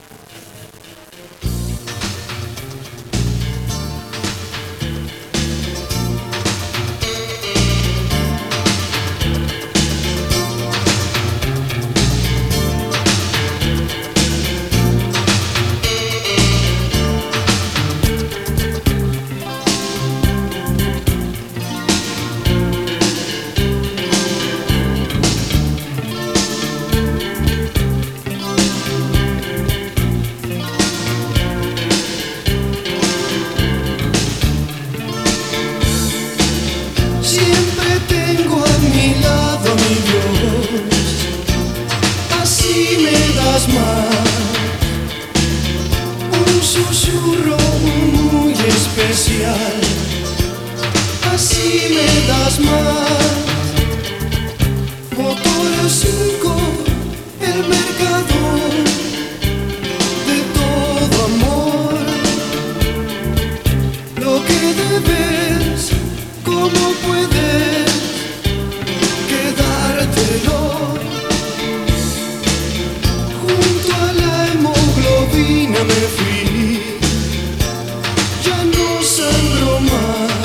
Siempre tengo a mi lado a mi Dios, así me das más. Un susurro muy especial, así me das más. Motor cinco, el mercador de todo amor. Lo que debes, ¿cómo puedes quedártelo? Junto a la hemoglobina me fui, ya no sangro más.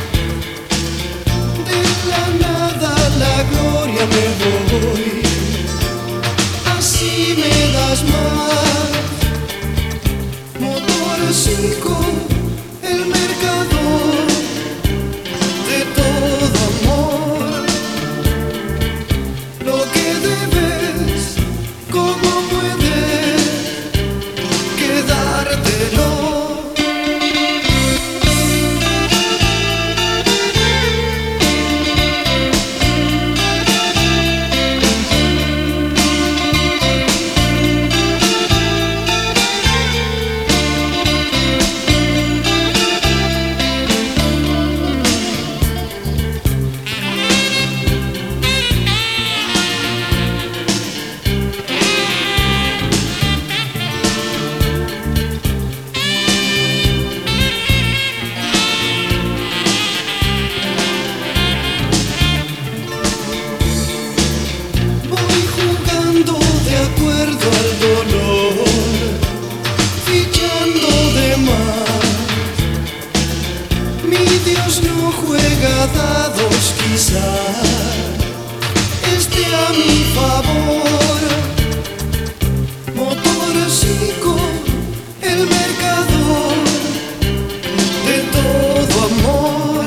De la nada a la gloria me voy, así me das más. Motor cinco, el mercador de todo amor. Lo que debes, ¿cómo puedes quedártelo? Voy jugando de acuerdo al dolor, fichando de más. Mi Dios no juega dados, quizás esté a mi favor. Motor cinco, el mercador de todo amor.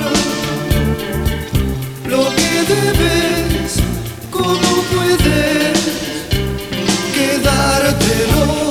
Lo que debes, ¿cómo puedes quedártelo?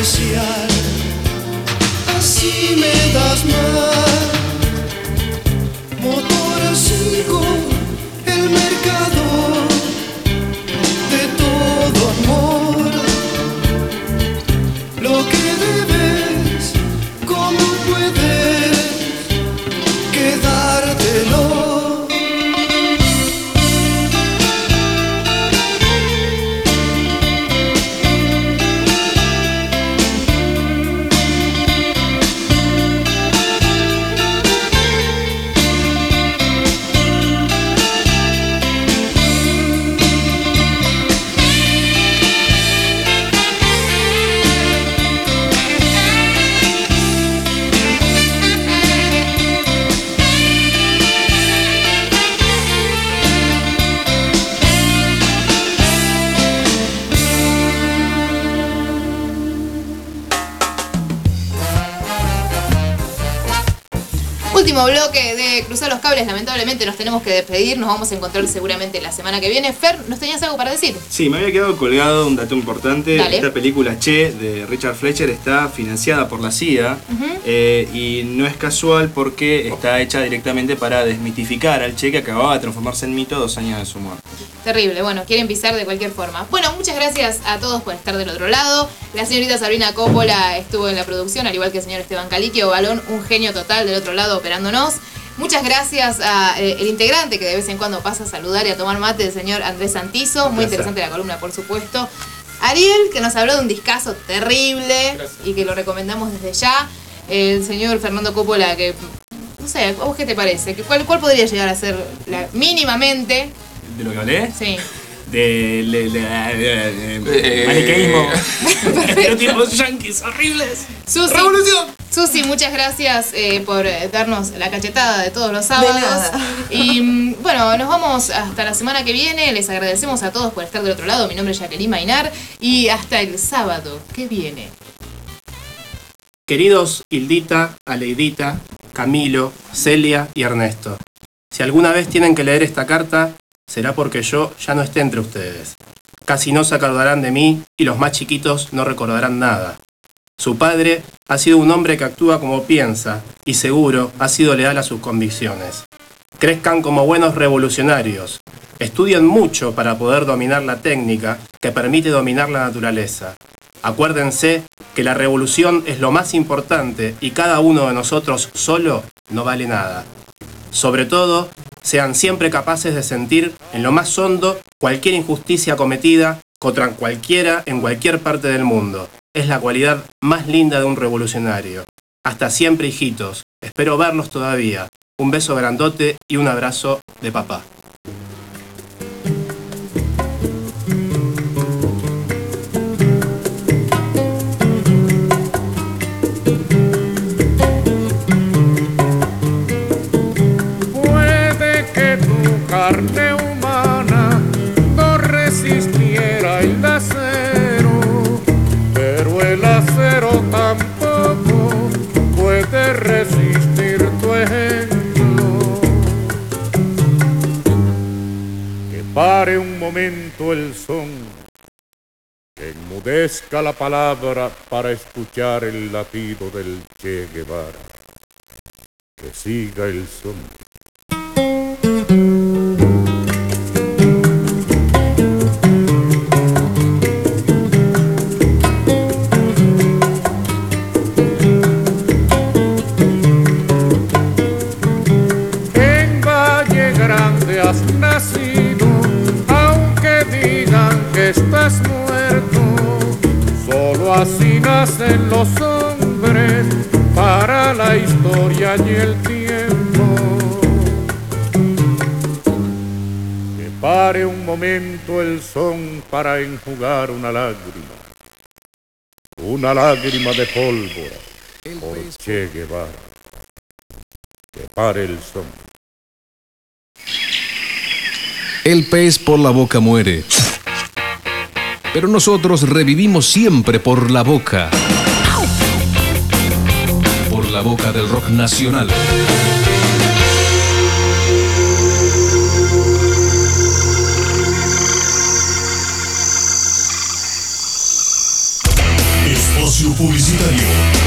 especial, así me das más. Motor cinco, el mercado de todo amor. Lo que debes, ¿cómo puedes quedártelo? Último bloque de Cruzar los Cables. Lamentablemente nos tenemos que despedir. Nos vamos a encontrar seguramente la semana que viene. Fer, ¿nos tenías algo para decir? Sí, me había quedado colgado un dato importante. Dale. Esta película Che de Richard Fleischer está financiada por la C I A. Uh-huh. eh, y no es casual porque está hecha directamente para desmitificar al Che, que acababa de transformarse en mito dos años de su muerte. Terrible, bueno, quieren pisar de cualquier forma. Bueno, muchas gracias a todos por estar del otro lado. La señorita Sabrina Coppola estuvo en la producción, al igual que el señor Esteban Caliquio Balón, un genio total del otro lado operándonos. Muchas gracias a eh, el integrante que de vez en cuando pasa a saludar y a tomar mate, el señor Andrés Santizo. Muy interesante la columna, por supuesto. Ariel, que nos habló de un discazo terrible. Gracias. Y que lo recomendamos desde ya. El señor Fernando Coppola, que no sé, ¿a vos qué te parece? ¿Cuál, cuál podría llegar a ser la, mínimamente? ¿De lo que hablé? Sí. De, de, de, de, de maniqueísmo. Estereotipos yanquis horribles. Susi, ¡Revolución! Susi, muchas gracias eh, por darnos la cachetada de todos los sábados. Y bueno, nos vamos hasta la semana que viene. Les agradecemos a todos por estar del otro lado. Mi nombre es Jacqueline Mainar. Y hasta el sábado que viene. Queridos Hildita, Aleidita, Camilo, Celia y Ernesto, si alguna vez tienen que leer esta carta, será porque yo ya no esté entre ustedes. Casi no se acordarán de mí y los más chiquitos no recordarán nada. Su padre ha sido un hombre que actúa como piensa y seguro ha sido leal a sus convicciones. Crezcan como buenos revolucionarios. Estudien mucho para poder dominar la técnica que permite dominar la naturaleza. Acuérdense que la revolución es lo más importante y cada uno de nosotros solo no vale nada. Sobre todo, sean siempre capaces de sentir en lo más hondo cualquier injusticia cometida contra cualquiera en cualquier parte del mundo. Es la cualidad más linda de un revolucionario. Hasta siempre, hijitos. Espero verlos todavía. Un beso grandote y un abrazo de papá. Carne humana no resistiera el acero, pero el acero tampoco puede resistir tu ejemplo. Que pare un momento el son, que enmudezca la palabra para escuchar el latido del Che Guevara. Que siga el son. Has nacido, aunque digan que estás muerto, solo así nacen los hombres para la historia y el tiempo. Que pare un momento el son para enjugar una lágrima, una lágrima de pólvora por Che Guevara. Que pare el son. El pez por la boca muere, pero nosotros revivimos siempre por la boca. Por la boca del rock nacional. Estás Espacio publicitario.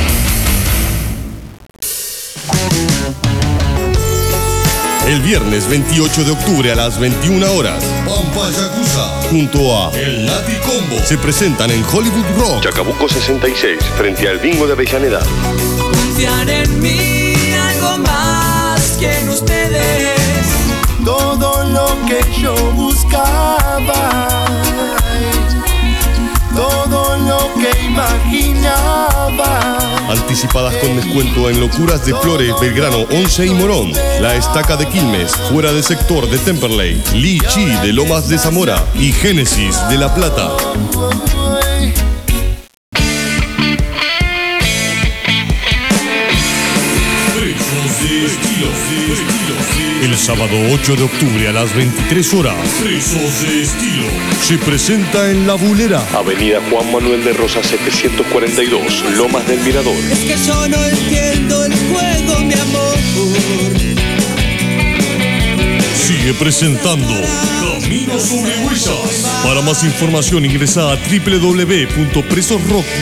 El viernes veintiocho de octubre a las veintiuna horas, Pampa Yakuza junto a El Nati Combo se presentan en Hollywood Rock. Chacabuco sesenta y seis, frente al Bingo de Avellaneda. Confiar en mí, algo más que en ustedes. Todo lo que yo buscaba, todo lo que imaginaba. Anticipadas con descuento en Locuras de Flores, Belgrano once y Morón. La Estaca de Quilmes, fuera de sector de Temperley. Lichi de Lomas de Zamora y Génesis de La Plata. El sábado ocho de octubre a las veintitrés horas, Presos de Estilo se presenta en La Bulera. Avenida Juan Manuel de Rosas setecientos cuarenta y dos, Lomas del Mirador. Es que yo no entiendo el juego, mi amor. Sigue presentando Camino sobre Huellas. Para más información ingresa a doble u doble u doble u punto presos rock